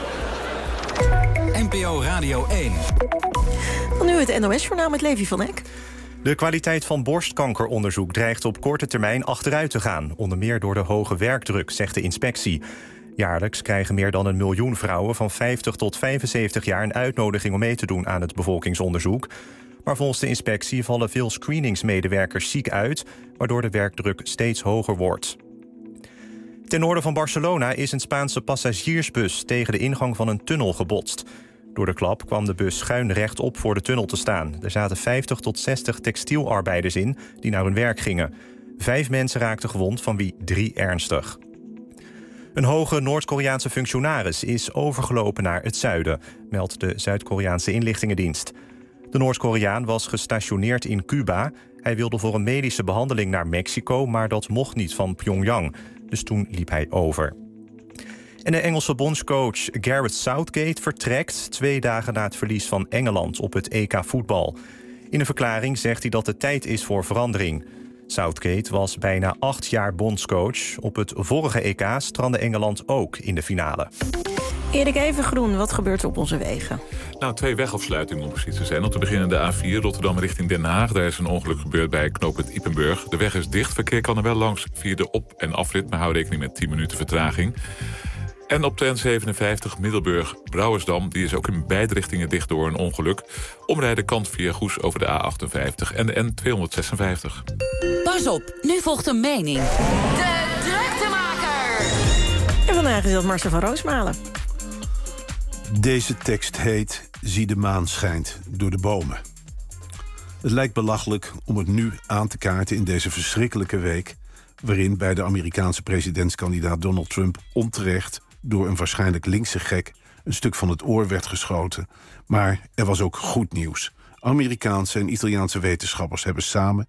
NPO Radio 1. Dan nu het NOS-journaal met Levi van Eck. De kwaliteit van borstkankeronderzoek dreigt op korte termijn achteruit te gaan. Onder meer door de hoge werkdruk, zegt de inspectie. Jaarlijks krijgen meer dan 1 miljoen vrouwen van 50 tot 75 jaar... een uitnodiging om mee te doen aan het bevolkingsonderzoek. Maar volgens de inspectie vallen veel screeningsmedewerkers ziek uit, waardoor de werkdruk steeds hoger wordt. Ten noorden van Barcelona is een Spaanse passagiersbus tegen de ingang van een tunnel gebotst. Door de klap kwam de bus schuin rechtop voor de tunnel te staan. Er zaten 50 tot 60 textielarbeiders in die naar hun werk gingen. 5 mensen raakten gewond, van wie 3 ernstig. Een hoge Noord-Koreaanse functionaris is overgelopen naar het zuiden, meldt de Zuid-Koreaanse inlichtingendienst. De Noord-Koreaan was gestationeerd in Cuba. Hij wilde voor een medische behandeling naar Mexico, maar dat mocht niet van Pyongyang. Dus toen liep hij over. En de Engelse bondscoach Gareth Southgate vertrekt 2 dagen na het verlies van Engeland op het EK voetbal. In een verklaring zegt hij dat het tijd is voor verandering. Southgate was bijna 8 jaar bondscoach. Op het vorige EK strandde Engeland ook in de finale. Erik Evengroen, wat gebeurt er op onze wegen? Nou, 2 wegafsluitingen om precies te zijn. Om te beginnen de A4 Rotterdam richting Den Haag. Daar is een ongeluk gebeurd bij knooppunt Ypenburg. De weg is dicht, verkeer kan er wel langs via de op- en afrit... maar hou rekening met 10 minuten vertraging. En op de N57 Middelburg-Brouwersdam... die is ook in beide richtingen dicht door een ongeluk. Omrijden kant via Goes over de A58 en de N256. Pas op, nu volgt een mening. De druktemaker. En vandaag is dat Marcel van Roosmalen. Deze tekst heet Zie de maan schijnt door de bomen. Het lijkt belachelijk om het nu aan te kaarten in deze verschrikkelijke week... waarin bij de Amerikaanse presidentskandidaat Donald Trump onterecht... door een waarschijnlijk linkse gek een stuk van het oor werd geschoten. Maar er was ook goed nieuws. Amerikaanse en Italiaanse wetenschappers hebben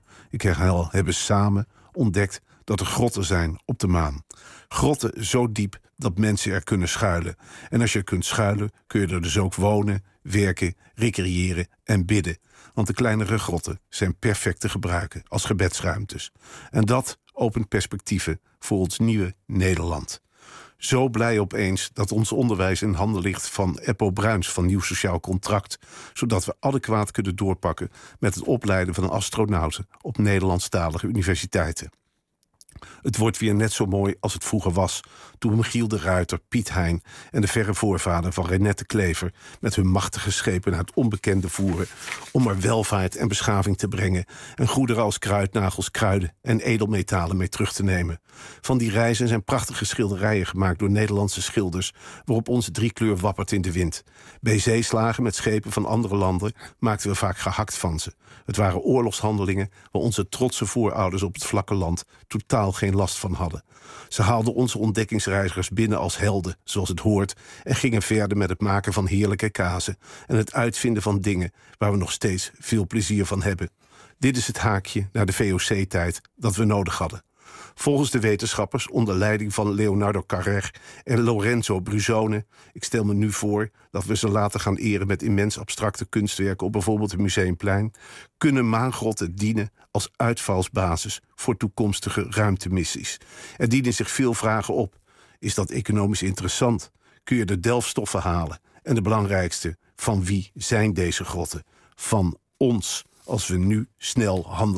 samen ontdekt dat er grotten zijn op de maan. Grotten zo diep dat mensen er kunnen schuilen. En als je kunt schuilen, kun je er dus ook wonen, werken, recreëren en bidden. Want de kleinere grotten zijn perfect te gebruiken als gebedsruimtes. En dat opent perspectieven voor ons nieuwe Nederland. Zo blij opeens dat ons onderwijs in handen ligt van Eppo Bruins van Nieuw Sociaal Contract, zodat we adequaat kunnen doorpakken met het opleiden van astronauten op Nederlandstalige universiteiten. Het wordt weer net zo mooi als het vroeger was, toen Michiel de Ruiter, Piet Hein en de verre voorvader van Renette Klever met hun machtige schepen naar het onbekende voeren om er welvaart en beschaving te brengen en goederen als kruidnagels, kruiden en edelmetalen mee terug te nemen. Van die reizen zijn prachtige schilderijen gemaakt door Nederlandse schilders, waarop onze driekleur wappert in de wind. Bij zeeslagen met schepen van andere landen maakten we vaak gehakt van ze. Het waren oorlogshandelingen waar onze trotse voorouders op het vlakke land totaal geen last van hadden. Ze haalden onze ontdekkingsreizigers binnen als helden, zoals het hoort, en gingen verder met het maken van heerlijke kazen en het uitvinden van dingen waar we nog steeds veel plezier van hebben. Dit is het haakje naar de VOC-tijd dat we nodig hadden. Volgens de wetenschappers onder leiding van Leonardo Carrer en Lorenzo Brusone, ik stel me nu voor dat we ze laten gaan eren met immens abstracte kunstwerken op bijvoorbeeld het Museumplein, kunnen maangrotten dienen als uitvalsbasis voor toekomstige ruimtemissies. Er dienen zich veel vragen op. Is dat economisch interessant? Kun je de delfstoffen halen? En de belangrijkste, van wie zijn deze grotten? Van ons, als we nu snel handelen.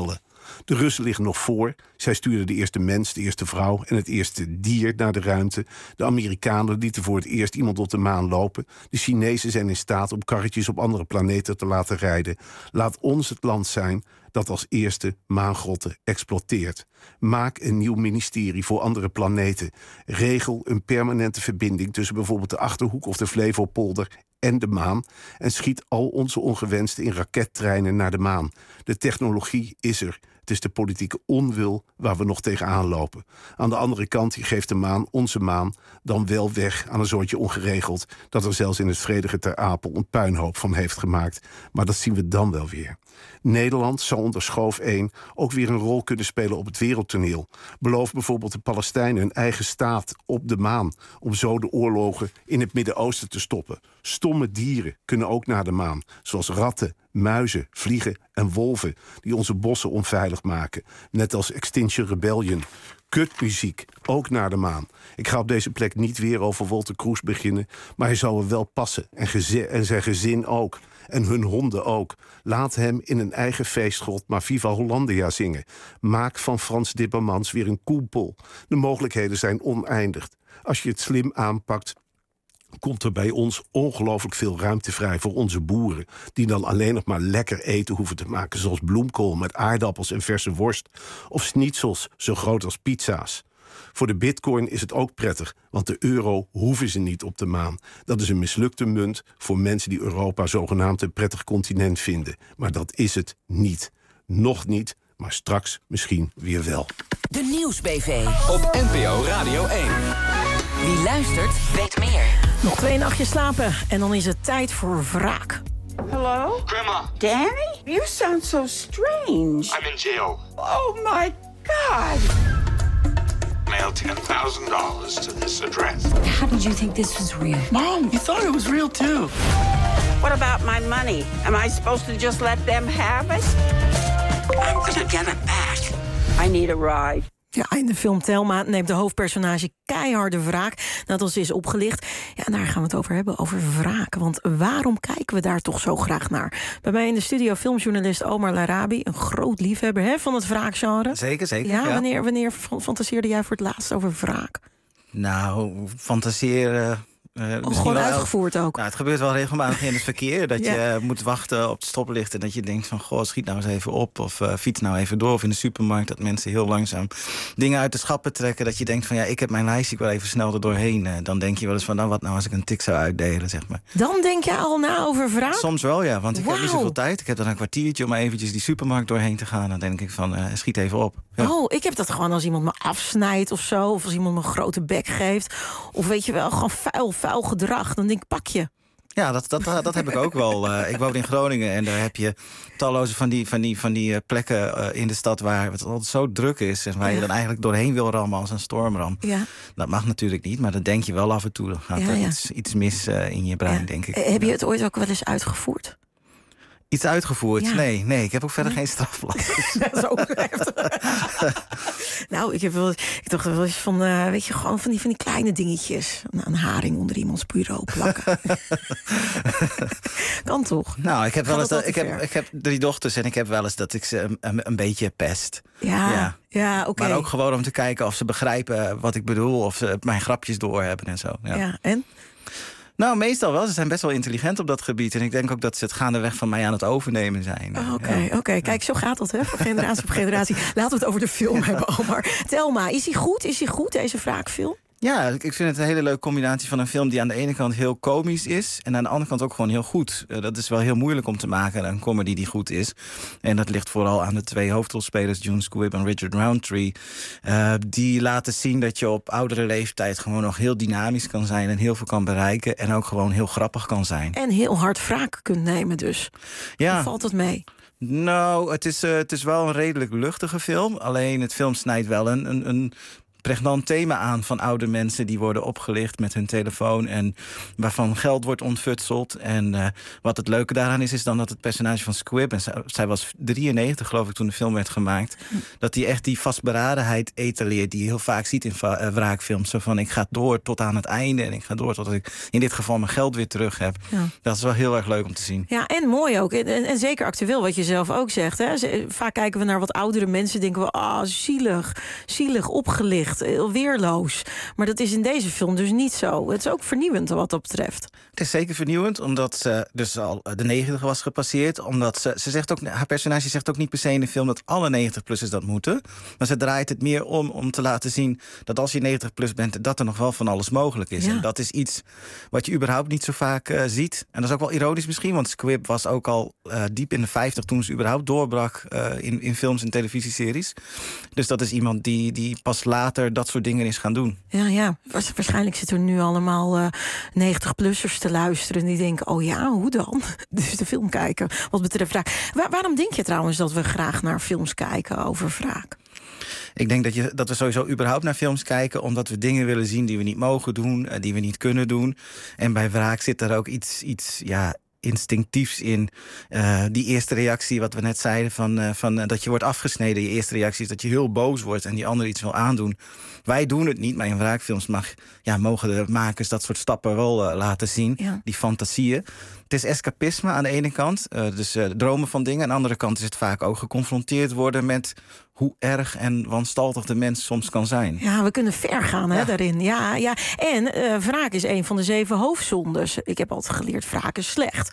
De Russen liggen nog voor. Zij stuurden de eerste mens, de eerste vrouw en het eerste dier naar de ruimte. De Amerikanen lieten voor het eerst iemand op de maan lopen. De Chinezen zijn in staat om karretjes op andere planeten te laten rijden. Laat ons het land zijn dat als eerste maangrotten exploiteert. Maak een nieuw ministerie voor andere planeten. Regel een permanente verbinding tussen bijvoorbeeld de Achterhoek of de Flevopolder en de maan. En schiet al onze ongewensten in rakettreinen naar de maan. De technologie is er. Het is de politieke onwil waar we nog tegenaan lopen. Aan de andere kant geeft de maan, onze maan, dan wel weg aan een soortje ongeregeld dat er zelfs in het vredige Ter Apel een puinhoop van heeft gemaakt. Maar dat zien we dan wel weer. Nederland zou onder schoof 1 ook weer een rol kunnen spelen op het wereldtoneel. Beloof bijvoorbeeld de Palestijnen een eigen staat op de maan, om zo de oorlogen in het Midden-Oosten te stoppen. Stomme dieren kunnen ook naar de maan, zoals ratten, muizen, vliegen en wolven, die onze bossen onveilig maken. Net als Extinction Rebellion. Kutmuziek, ook naar de maan. Ik ga op deze plek niet weer over Wolter Kroes beginnen, maar hij zou er wel passen. En zijn gezin ook. En hun honden ook. Laat hem in een eigen feestgrot maar Viva Hollandia zingen. Maak van Frans Dippermans weer een koepel. De mogelijkheden zijn oneindig. Als je het slim aanpakt, komt er bij ons ongelooflijk veel ruimte vrij voor onze boeren, die dan alleen nog maar lekker eten hoeven te maken, zoals bloemkool met aardappels en verse worst, of schnitzels zo groot als pizza's. Voor de bitcoin is het ook prettig, want de euro hoeven ze niet op de maan. Dat is een mislukte munt voor mensen die Europa zogenaamd een prettig continent vinden. Maar dat is het niet. Nog niet, maar straks misschien weer wel. De Nieuwsbv op NPO Radio 1. Wie luistert, weet meer. Nog 2 nachtjes slapen en dan is het tijd voor wraak. Hello? Grandma. Danny? You sound so strange. I'm in jail. Oh my God. Mail $10,000 to this address. How did you think this was real? Mom, you thought it was real too. What about my money? Am I supposed to just let them have it? I'm gonna get it back. I need a ride. Ja, in de film Thelma neemt de hoofdpersonage keiharde wraak nadat ze is opgelicht. Ja, en daar gaan we het over hebben, over wraak. Want waarom kijken we daar toch zo graag naar? Bij mij in de studio filmjournalist Omar Larabi, een groot liefhebber van het wraakgenre. Zeker. Ja, wanneer fantaseerde jij voor het laatst over wraak? Nou, fantaseren. Gewoon uitgevoerd ook. Nou, het gebeurt wel regelmatig in het verkeer. Dat je moet wachten op het stoplicht. En dat je denkt van, goh, schiet nou eens even op. Of fiets nou even door. Of in de supermarkt dat mensen heel langzaam dingen uit de schappen trekken. Dat je denkt van, ja, ik heb mijn lijstje, ik wil even snel er doorheen. Dan denk je wel eens van, nou, wat nou als ik een tik zou uitdelen, zeg maar. Dan denk je al na over wraak? Soms wel, ja. Want ik heb niet zoveel tijd. Ik heb dan een kwartiertje om eventjes die supermarkt doorheen te gaan. Dan denk ik van, schiet even op. Ja. Oh, ik heb dat gewoon als iemand me afsnijdt of zo. Of als iemand me een grote bek geeft. Of weet je wel, gewoon vuil gedrag. Dan denk ik, pak je. Ja, dat heb ik ook wel. Ik woon in Groningen en daar heb je talloze van die plekken in de stad waar het altijd zo druk is. En waar je dan eigenlijk doorheen wil rammen als een stormram. Ja. Dat mag natuurlijk niet, maar dat denk je wel af en toe. Dan gaat er iets mis in je brein, denk ik. Heb je het ooit ook wel eens uitgevoerd? Iets uitgevoerd? Ja. Nee, ik heb ook verder geen strafblad. Dat is ook heftig. Nou, ik dacht wel eens van, weet je, gewoon van die kleine dingetjes. Een haring onder iemands bureau plakken. Kan toch? Nou, ik heb wel eens ik heb 3 dochters en ik heb wel eens dat ik ze een beetje pest. Ja, oké. Maar ook gewoon om te kijken of ze begrijpen wat ik bedoel, of ze mijn grapjes doorhebben en zo. Ja, en? Nou, meestal wel. Ze zijn best wel intelligent op dat gebied. En ik denk ook dat ze het gaandeweg van mij aan het overnemen zijn. Oké. Kijk, zo gaat dat, hè? Van generatie op generatie. Laten we het over de film hebben, Omar. Thelma, is hij goed? Is hij goed, deze wraakfilm? Ja, ik vind het een hele leuke combinatie van een film die aan de ene kant heel komisch is en aan de andere kant ook gewoon heel goed. Dat is wel heel moeilijk om te maken, een comedy die goed is. En dat ligt vooral aan de 2 hoofdrolspelers, June Squibb en Richard Roundtree. Die laten zien dat je op oudere leeftijd gewoon nog heel dynamisch kan zijn en heel veel kan bereiken en ook gewoon heel grappig kan zijn. En heel hard wraak kunt nemen dus. Ja. Hoe valt dat mee? Nou, het is wel een redelijk luchtige film. Alleen het film snijdt wel een pregnant thema aan van oude mensen die worden opgelicht met hun telefoon en waarvan geld wordt ontfutseld. En wat het leuke daaraan is dan dat het personage van Squibb, en zij was 93 geloof ik toen de film werd gemaakt, dat hij echt die vastberadenheid etaleert die je heel vaak ziet in wraakfilms. Zo van ik ga door tot aan het einde en ik ga door tot ik in dit geval mijn geld weer terug heb. Ja. Dat is wel heel erg leuk om te zien. Ja, en mooi ook. En zeker actueel wat je zelf ook zegt. Hè. Vaak kijken we naar wat oudere mensen, denken we, zielig, opgelicht, weerloos. Maar dat is in deze film dus niet zo. Het is ook vernieuwend wat dat betreft. Het is zeker vernieuwend, omdat ze dus al de 90 was gepasseerd. Omdat ze zegt ook, haar personage zegt ook niet per se in de film dat alle 90-plussers dat moeten. Maar ze draait het meer om te laten zien dat als je 90-plus bent, dat er nog wel van alles mogelijk is. Ja. En dat is iets wat je überhaupt niet zo vaak ziet. En dat is ook wel ironisch misschien, want Squibb was ook al diep in de 50 toen ze überhaupt doorbrak in films en televisieseries. Dus dat is iemand die pas later dat soort dingen is gaan doen. Ja. Waarschijnlijk zitten er nu allemaal 90-plussers te luisteren en die denken, oh ja, hoe dan? Dus de film kijken wat betreft wraak. Waarom denk je trouwens dat we graag naar films kijken over wraak? Ik denk dat we sowieso überhaupt naar films kijken omdat we dingen willen zien die we niet mogen doen, die we niet kunnen doen. En bij wraak zit er ook iets instinctiefs in. Die eerste reactie, wat we net zeiden, van dat je wordt afgesneden. Je eerste reactie is dat je heel boos wordt en die ander iets wil aandoen. Wij doen het niet, maar in wraakfilms mogen de makers dat soort stappen wel laten zien. Ja. Die fantasieën. Het is escapisme aan de ene kant, dus dromen van dingen. Aan de andere kant is het vaak ook geconfronteerd worden met hoe erg en wanstaltig de mens soms kan zijn. Ja, we kunnen ver gaan daarin. Ja. En wraak is een van de 7 hoofdzondes. Ik heb altijd geleerd, wraak is slecht.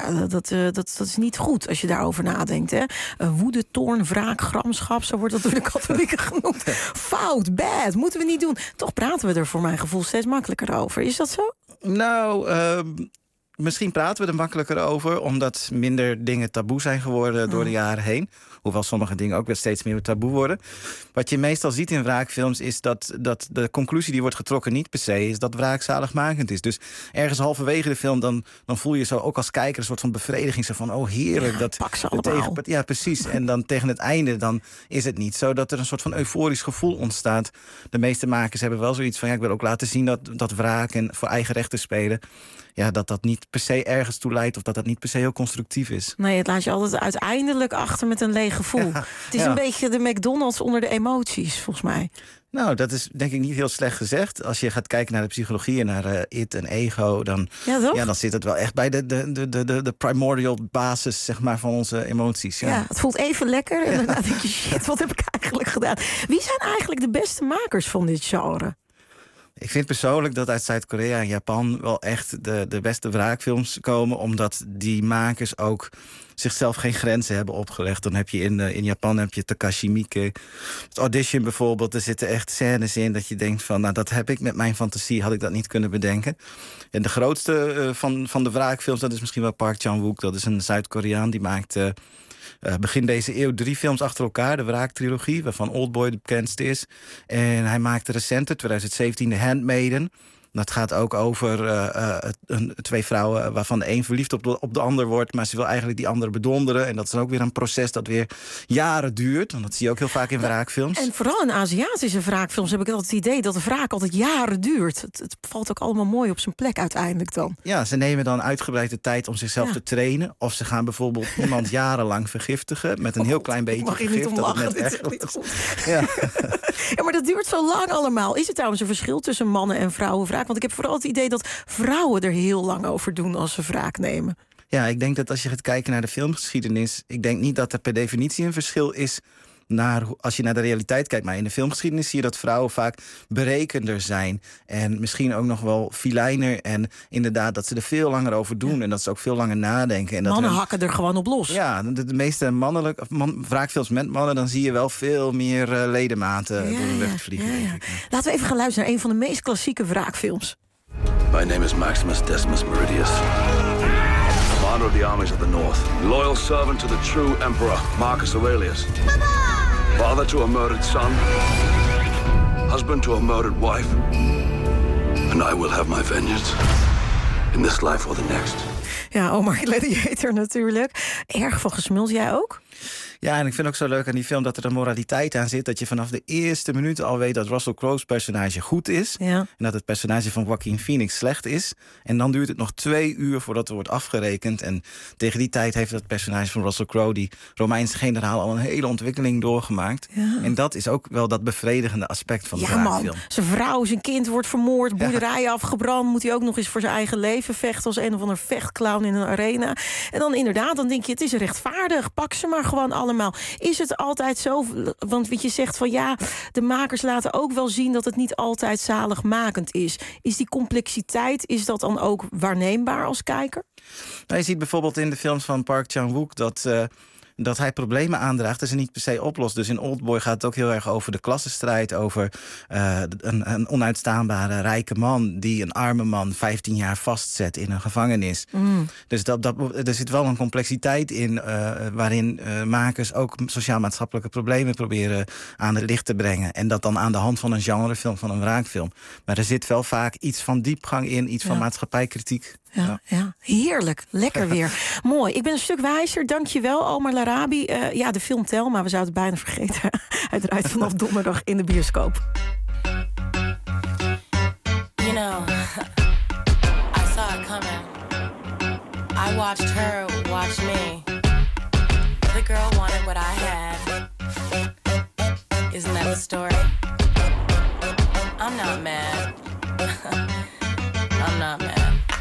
Dat is niet goed als je daarover nadenkt. Hè? Woede, toorn, wraak, gramschap, zo wordt dat door de katholieken genoemd. Fout, bad, moeten we niet doen. Toch praten we er voor mijn gevoel steeds makkelijker over. Is dat zo? Nou, misschien praten we er makkelijker over, omdat minder dingen taboe zijn geworden door de jaren heen. Hoewel sommige dingen ook weer steeds meer taboe worden. Wat je meestal ziet in wraakfilms is dat de conclusie die wordt getrokken niet per se is dat wraak zaligmakend is. Dus ergens halverwege de film dan voel je zo ook als kijker een soort van bevrediging. Zo van, oh heerlijk. Dat pak ze allemaal. Ja, precies. En dan tegen het einde dan is het niet zo dat er een soort van euforisch gevoel ontstaat. De meeste makers hebben wel zoiets van, ik wil ook laten zien dat wraak en voor eigen rechten spelen, dat niet per se ergens toe leidt of dat niet per se heel constructief is. Nee, het laat je altijd uiteindelijk achter met een leeg gevoel. Het is een beetje de McDonald's onder de emoties, volgens mij. Nou, dat is denk ik niet heel slecht gezegd. Als je gaat kijken naar de psychologie en naar it en ego, dan zit het wel echt bij de primordial basis, zeg maar, van onze emoties. Ja, het voelt even lekker en daarna denk je, shit, wat heb ik eigenlijk gedaan? Wie zijn eigenlijk de beste makers van dit genre? Ik vind persoonlijk dat uit Zuid-Korea en Japan wel echt de beste wraakfilms komen, omdat die makers ook zichzelf geen grenzen hebben opgelegd. Dan heb je in Japan heb je Takashi Miike. Het Audition bijvoorbeeld, er zitten echt scènes in dat je denkt van, dat heb ik met mijn fantasie, had ik dat niet kunnen bedenken. En de grootste van de wraakfilms, dat is misschien wel Park Chan-wook. Dat is een Zuid-Koreaan, die maakt begin deze eeuw 3 films achter elkaar, de wraaktrilogie, waarvan Oldboy de bekendste is. En hij maakte recenter, 2017, The Handmaiden. Dat gaat ook over 2 vrouwen waarvan de een verliefd op de ander wordt, maar ze wil eigenlijk die andere bedonderen. En dat is dan ook weer een proces dat weer jaren duurt. Want dat zie je ook heel vaak in wraakfilms. En vooral in Aziatische wraakfilms heb ik altijd het idee dat de wraak altijd jaren duurt. Het valt ook allemaal mooi op zijn plek uiteindelijk dan. Ja, ze nemen dan uitgebreid de tijd om zichzelf te trainen. Of ze gaan bijvoorbeeld iemand jarenlang vergiftigen met een heel klein beetje vergif. Mag je niet om lachen, dit is niet goed. Ja. Ja, maar dat duurt zo lang allemaal. Is er trouwens een verschil tussen mannen en vrouwen wraak? Want ik heb vooral het idee dat vrouwen er heel lang over doen als ze wraak nemen. Ja, ik denk dat als je gaat kijken naar de filmgeschiedenis, ik denk niet dat er per definitie een verschil is als je naar de realiteit kijkt. Maar in de filmgeschiedenis zie je dat vrouwen vaak berekender zijn. En misschien ook nog wel filijner. En inderdaad dat ze er veel langer over doen. En dat ze ook veel langer nadenken. En mannen hakken er gewoon op los. Ja, de meeste wraakfilms met mannen, dan zie je wel veel meer ledematen door de lucht vliegen. Ja. Laten we even gaan luisteren naar een van de meest klassieke wraakfilms. My name is Maximus Decimus Meridius. Commander of the armies of the North. Loyal servant to the true Emperor, Marcus Aurelius. Father to a murdered son. Husband to a murdered wife. And I will have my vengeance. In this life or the next. Ja, Omar Gladiator natuurlijk. Erg van gesmuld, jij ook? Ja, en ik vind ook zo leuk aan die film dat er een moraliteit aan zit. Dat je vanaf de eerste minuut al weet dat Russell Crowe's personage goed is. Ja. En dat het personage van Joaquin Phoenix slecht is. En dan duurt het nog 2 uur voordat er wordt afgerekend. En tegen die tijd heeft dat personage van Russell Crowe, die Romeinse generaal, al een hele ontwikkeling doorgemaakt. Ja. En dat is ook wel dat bevredigende aspect van de wraakfilm. Zijn vrouw, zijn kind wordt vermoord, boerderijen afgebrand. Moet hij ook nog eens voor zijn eigen leven vechten als een of ander vechtclown in een arena. En dan inderdaad, dan denk je, het is rechtvaardig. Pak ze maar gewoon allemaal. Is het altijd zo? Want wat je zegt van ja, de makers laten ook wel zien dat het niet altijd zaligmakend is. Is die complexiteit, is dat dan ook waarneembaar als kijker? Nou, je ziet bijvoorbeeld in de films van Park Chan-wook dat hij problemen aandraagt en ze niet per se oplost. Dus in Oldboy gaat het ook heel erg over de klassenstrijd, over een onuitstaanbare rijke man die een arme man 15 jaar vastzet in een gevangenis. Dus er zit wel een complexiteit in waarin makers ook sociaal-maatschappelijke problemen proberen aan het licht te brengen. En dat dan aan de hand van een genrefilm, van een wraakfilm. Maar er zit wel vaak iets van diepgang in, iets van maatschappijkritiek. Ja, heerlijk. Lekker weer. Mooi. Ik ben een stuk wijzer. Dank je wel, Omar Larabi. De film Thelma, we zouden het bijna vergeten. Hij draait vanaf donderdag in de bioscoop. You know, I saw it coming. I watched her watch me. The girl wanted what I had. Isn't that the story? I'm not mad. I'm not mad.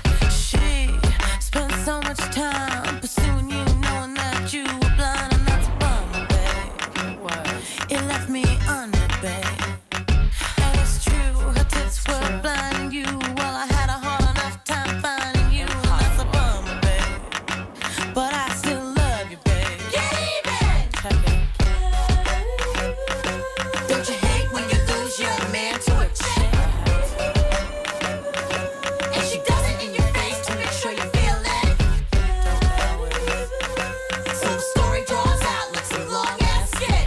Spent so much time pursuing you, knowing that you were blind, and that's a bummer, babe. It left me under, babe. And it's true, her tits were blinding you, while I had a hard enough time finding you, and that's a bummer, babe. But I still love you, babe. Get even! Check it. Don't you hate when you lose your man to a chick? And she does it in your face to make sure you feel it. So the story draws out like some long ass skit.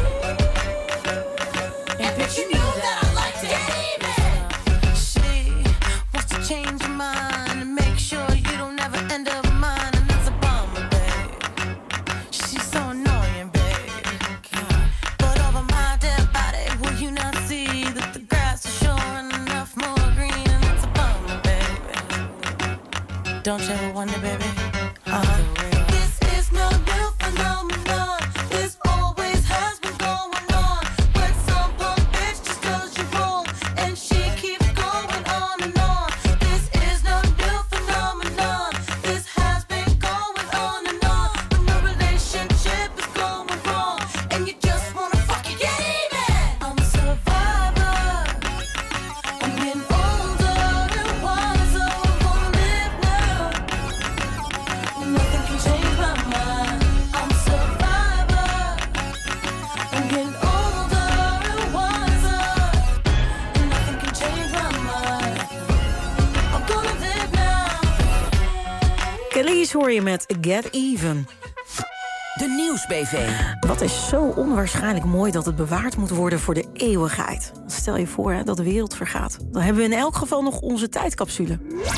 And bitch, you knew that I liked it. She wants to change your mind and make sure you don't ever end up mine, and that's a bummer, babe. She's so annoying, babe. But over my dead body, will you not see that the grass is sure enough more green, and that's a bummer, baby. Don't you ever wonder, baby? This is no new phenomenon. This always has been going on. When some punk bitch just does you wrong, and she keeps going on and on. This is no new phenomenon. This has been going on and on. When the relationship is going wrong, and you just wanna fucking get even. I'm a survivor. I'm getting older and wiser. I wanna live now. Nothing can change my mind. I'm a survivor. I'm getting older and wiser. Nothing can change my mind. I'm gonna live now. Kelly's hoor je met Get Even. De Nieuwsbv. Wat is zo onwaarschijnlijk mooi dat het bewaard moet worden voor de eeuwigheid. Stel je voor dat de wereld vergaat. Dan hebben we in elk geval nog onze tijdcapsule.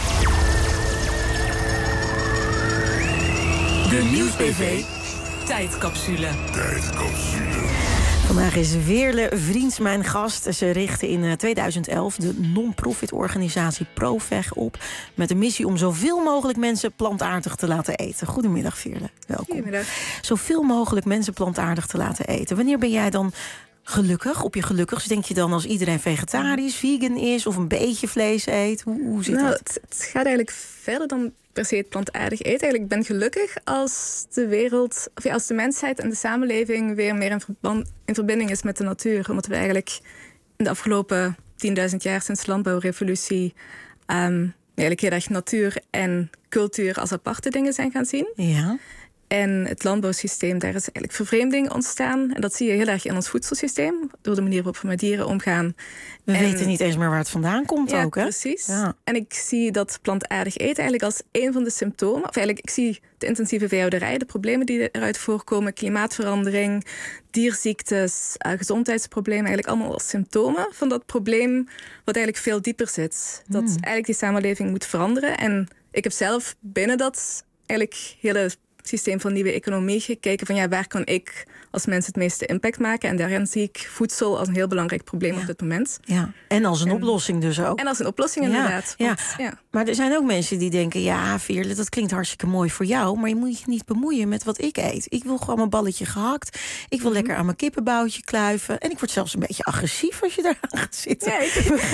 De Nieuwsbv. Tijdcapsule. Vandaag is Veerle Vriends mijn gast. Ze richtte in 2011 de non-profit organisatie ProVeg op, met de missie om zoveel mogelijk mensen plantaardig te laten eten. Goedemiddag, Veerle. Welkom. Goedemiddag. Zoveel mogelijk mensen plantaardig te laten eten. Wanneer ben jij dan gelukkig, op je gelukkigst? Denk je dan als iedereen vegetarisch, vegan is of een beetje vlees eet? Hoe zit dat? Het gaat eigenlijk verder dan per se het plantaardig eten. Eigenlijk, ik ben gelukkig als de wereld, of ja, als de mensheid en de samenleving weer meer in verbinding is met de natuur. Omdat we eigenlijk in de afgelopen 10.000 jaar sinds de landbouwrevolutie eigenlijk heel erg natuur en cultuur als aparte dingen zijn gaan zien. Ja. En het landbouwsysteem, daar is eigenlijk vervreemding ontstaan. En dat zie je heel erg in ons voedselsysteem, door de manier waarop we met dieren omgaan. We weten niet eens meer waar het vandaan komt ook, hè? Precies. Ja. En ik zie dat plantaardig eten eigenlijk als een van de symptomen, of eigenlijk ik zie de intensieve veehouderij, de problemen die eruit voorkomen, klimaatverandering, dierziektes, gezondheidsproblemen, eigenlijk allemaal als symptomen van dat probleem wat eigenlijk veel dieper zit. Dat eigenlijk die samenleving moet veranderen. En ik heb zelf binnen dat eigenlijk hele systeem van nieuwe economie gekeken van waar kan ik als mens het meeste impact maken. En daarin zie ik voedsel als een heel belangrijk probleem op dit moment. Ja. En als een oplossing dus ook. En als een oplossing inderdaad. Ja. Maar er zijn ook mensen die denken, Veerle, dat klinkt hartstikke mooi voor jou, maar je moet je niet bemoeien met wat ik eet. Ik wil gewoon mijn balletje gehakt. Ik wil lekker aan mijn kippenboutje kluiven. En ik word zelfs een beetje agressief als je daar aan gaat zitten. Ja,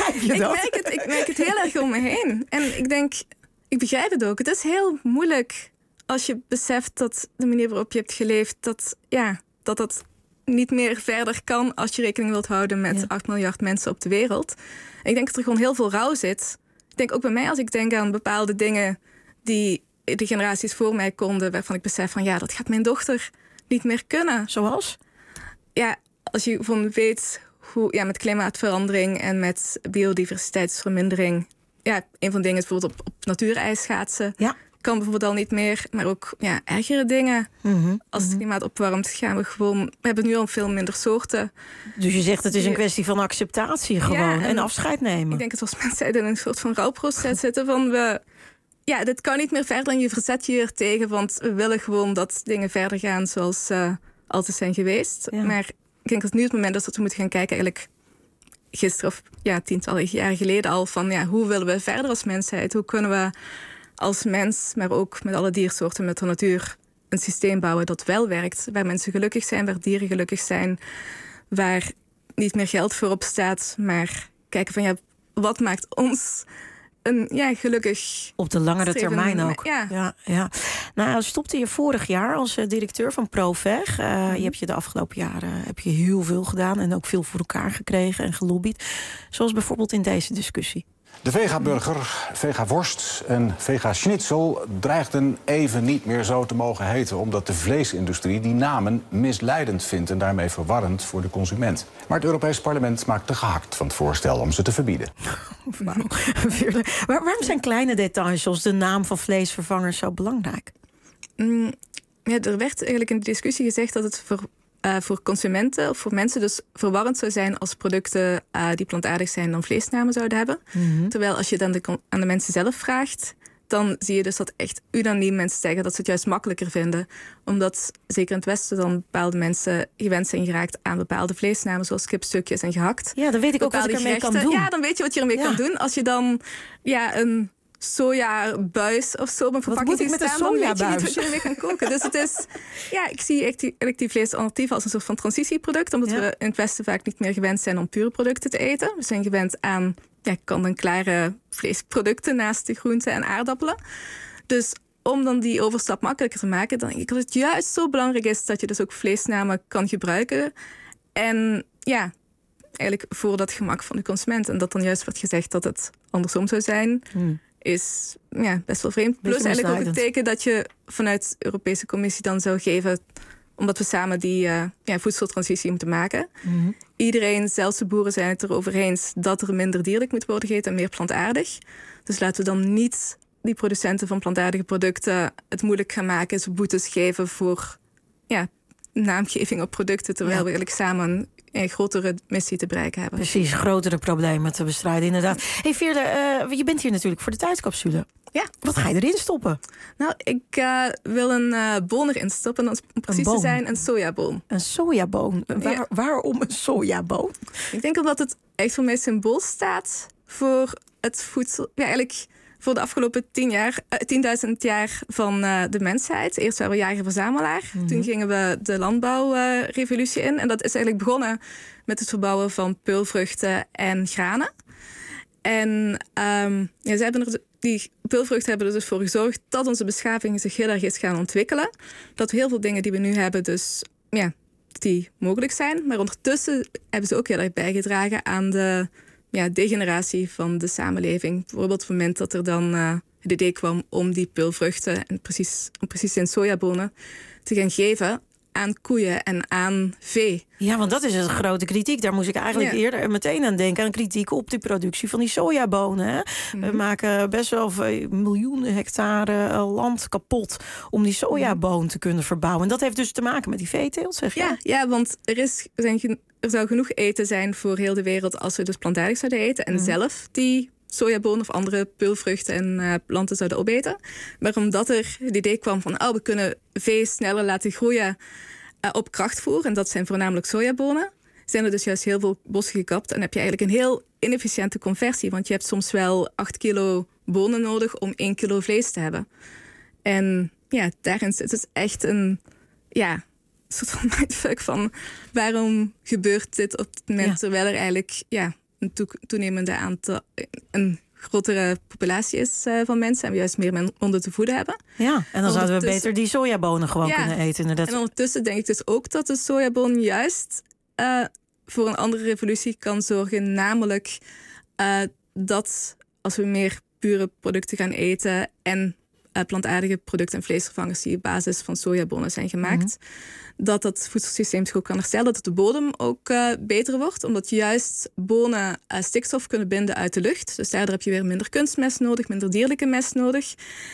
ik merk het heel erg om me heen. En ik denk, ik begrijp het ook. Het is heel moeilijk als je beseft dat de manier waarop je hebt geleefd, dat niet meer verder kan als je rekening wilt houden met 8 miljard mensen op de wereld. En ik denk dat er gewoon heel veel rouw zit. Ik denk ook bij mij, als ik denk aan bepaalde dingen die de generaties voor mij konden, waarvan ik besef van dat gaat mijn dochter niet meer kunnen. Zoals? Ja, als je van weet hoe met klimaatverandering en met biodiversiteitsvermindering. Ja, een van de dingen is bijvoorbeeld op natuurijs schaatsen. Ja. Kan bijvoorbeeld al niet meer, maar ook ergere dingen. Als het klimaat opwarmt, gaan we hebben nu al veel minder soorten. Dus je zegt het is een kwestie van acceptatie gewoon en afscheid nemen. Ik denk dat we als mensen in een soort van rouwproces zitten van dit kan niet meer verder en je verzet je er tegen, want we willen gewoon dat dingen verder gaan zoals ze altijd zijn geweest. Ja. Maar ik denk dat nu het moment is dat we moeten gaan kijken eigenlijk gisteren of tientallen jaren geleden al van hoe willen we verder als mensheid? Hoe kunnen we als mens, maar ook met alle diersoorten, met de natuur, een systeem bouwen dat wel werkt. Waar mensen gelukkig zijn, waar dieren gelukkig zijn. Waar niet meer geld voor op staat, maar kijken van wat maakt ons een gelukkig... Op de langere termijn ook. Ja. Nou, stopte je vorig jaar als directeur van ProVeg. Je hebt je de afgelopen jaren heel veel gedaan en ook veel voor elkaar gekregen en gelobbyd. Zoals bijvoorbeeld in deze discussie. De vegaburger, vegaworst en vegaschnitzel dreigden even niet meer zo te mogen heten, omdat de vleesindustrie die namen misleidend vindt en daarmee verwarrend voor de consument. Maar het Europees Parlement maakte gehakt van het voorstel om ze te verbieden. Waarom zijn kleine details zoals de naam van vleesvervangers zo belangrijk? Er werd eigenlijk in de discussie gezegd dat het voor consumenten of voor mensen dus verwarrend zou zijn als producten die plantaardig zijn dan vleesnamen zouden hebben. Terwijl als je dan aan de mensen zelf vraagt, dan zie je dus dat echt unaniem mensen zeggen dat ze het juist makkelijker vinden. Omdat zeker in het Westen dan bepaalde mensen gewend zijn geraakt aan bepaalde vleesnamen zoals kipstukjes en gehakt. Ja, dan weet ik ook wat ik ermee kan doen. Ja, dan weet je wat je ermee kan doen. Als je dan een sojabuis of zo op een verpakking ziet staan, dan weet je niet wat je ermee kan koken. Dus het is, ik zie echt die vleesalternatieven als een soort van transitieproduct, omdat we in het Westen vaak niet meer gewend zijn om pure producten te eten. We zijn gewend aan kant-en-klare vleesproducten naast de groenten en aardappelen. Dus om dan die overstap makkelijker te maken, dan denk ik dat het juist zo belangrijk is dat je dus ook vleesnamen kan gebruiken. En eigenlijk voor dat gemak van de consument. En dat dan juist wordt gezegd dat het andersom zou zijn, is best wel vreemd. Plus eigenlijk ook het teken dat je vanuit de Europese Commissie dan zou geven, omdat we samen die voedseltransitie moeten maken. Iedereen, zelfs de boeren, zijn het erover eens dat er minder dierlijk moet worden gegeten en meer plantaardig. Dus laten we dan niet die producenten van plantaardige producten het moeilijk gaan maken, ze boetes geven voor naamgeving op producten, terwijl we eigenlijk samen een grotere missie te bereiken hebben. Precies, grotere problemen te bestrijden, inderdaad. Hey Veerle, je bent hier natuurlijk voor de tijdscapsule. Ja. Wat ga je erin stoppen? Nou, ik wil een boon erin stoppen. Om precies te zijn, een sojaboon. Een sojaboon? Waarom een sojaboon? Ik denk omdat het echt voor mij symbool staat voor het voedsel. Ja, eigenlijk voor de afgelopen 10.000 jaar van de mensheid. Eerst waren we jager-verzamelaar. Toen gingen we de landbouwrevolutie in. En dat is eigenlijk begonnen met het verbouwen van peulvruchten en granen. En die peulvruchten hebben er dus voor gezorgd dat onze beschaving zich heel erg is gaan ontwikkelen. Dat we heel veel dingen die we nu hebben dus, die mogelijk zijn. Maar ondertussen hebben ze ook heel erg bijgedragen aan de degeneratie van de samenleving. Bijvoorbeeld op het moment dat er dan het idee kwam om die peulvruchten en precies in sojabonen te gaan geven aan koeien en aan vee. Ja, want dat is een grote kritiek. Daar moest ik eigenlijk eerder meteen aan denken. Aan kritiek op die productie van die sojabonen. Hè? We maken best wel miljoenen hectare land kapot om die sojaboon te kunnen verbouwen. En dat heeft dus te maken met die veeteelt, zeg je? Ja, want er zou genoeg eten zijn voor heel de wereld als we dus plantaardig zouden eten. En zelf die sojabonen of andere peulvruchten en planten zouden opeten. Maar omdat er het idee kwam van we kunnen vee sneller laten groeien op krachtvoer, en dat zijn voornamelijk sojabonen, zijn er dus juist heel veel bossen gekapt. En heb je eigenlijk een heel inefficiënte conversie, want je hebt soms wel 8 kilo bonen nodig om 1 kilo vlees te hebben. En ja, daarin zit het echt een soort van mindfuck van waarom gebeurt dit op het moment terwijl er eigenlijk een toenemende aantal, een grotere populatie is van mensen en we juist meer monden te voeden hebben. Ja, en dan zouden we beter die sojabonen gewoon kunnen eten. Inderdaad. En ondertussen denk ik dus ook dat de sojaboon juist voor een andere revolutie kan zorgen. Namelijk dat als we meer pure producten gaan eten en plantaardige producten en vleesvervangers die op basis van sojabonen zijn gemaakt, dat het voedselsysteem zich ook kan herstellen, dat de bodem ook beter wordt, omdat juist bonen stikstof kunnen binden uit de lucht. Dus daardoor heb je weer minder kunstmest nodig, minder dierlijke mest nodig.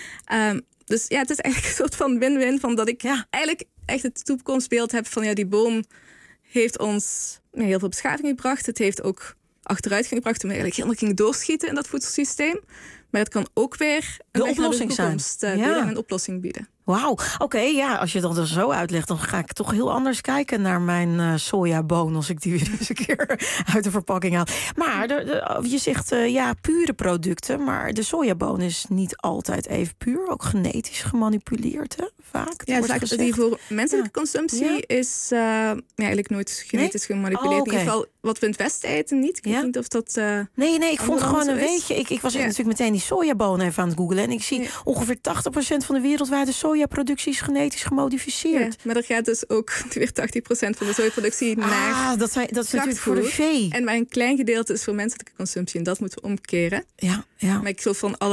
Dus ja, het is eigenlijk een soort van win-win, van dat ik eigenlijk echt het toekomstbeeld heb van die boom heeft ons heel veel beschaving gebracht. Het heeft ook achteruitgang gebracht toen we eigenlijk helemaal gingen doorschieten in dat voedselsysteem. Maar het kan ook weer een oplossing zijn. Een oplossing bieden. Wauw, oké, als je dat zo uitlegt, dan ga ik toch heel anders kijken naar mijn sojaboon als ik die weer eens een keer uit de verpakking haal. Maar je zegt pure producten, maar de sojaboon is niet altijd even puur, ook genetisch gemanipuleerd, hè? Vaak. Ja, die voor menselijke consumptie is eigenlijk nooit genetisch gemanipuleerd. In ieder geval wat we in het Westen eten niet. Ik weet niet of dat. Nee, ik vond gewoon een weetje. Ik was natuurlijk meteen die sojabonen even aan het googlen en ik zie ongeveer 80% van de wereldwijde sojaproductie is genetisch gemodificeerd. Ja, maar er gaat dus ook weer 80% van de sojaproductie naar. Dat is natuurlijk voor de vee. En maar een klein gedeelte is voor menselijke consumptie en dat moeten we omkeren. Ja. Maar ik geloof van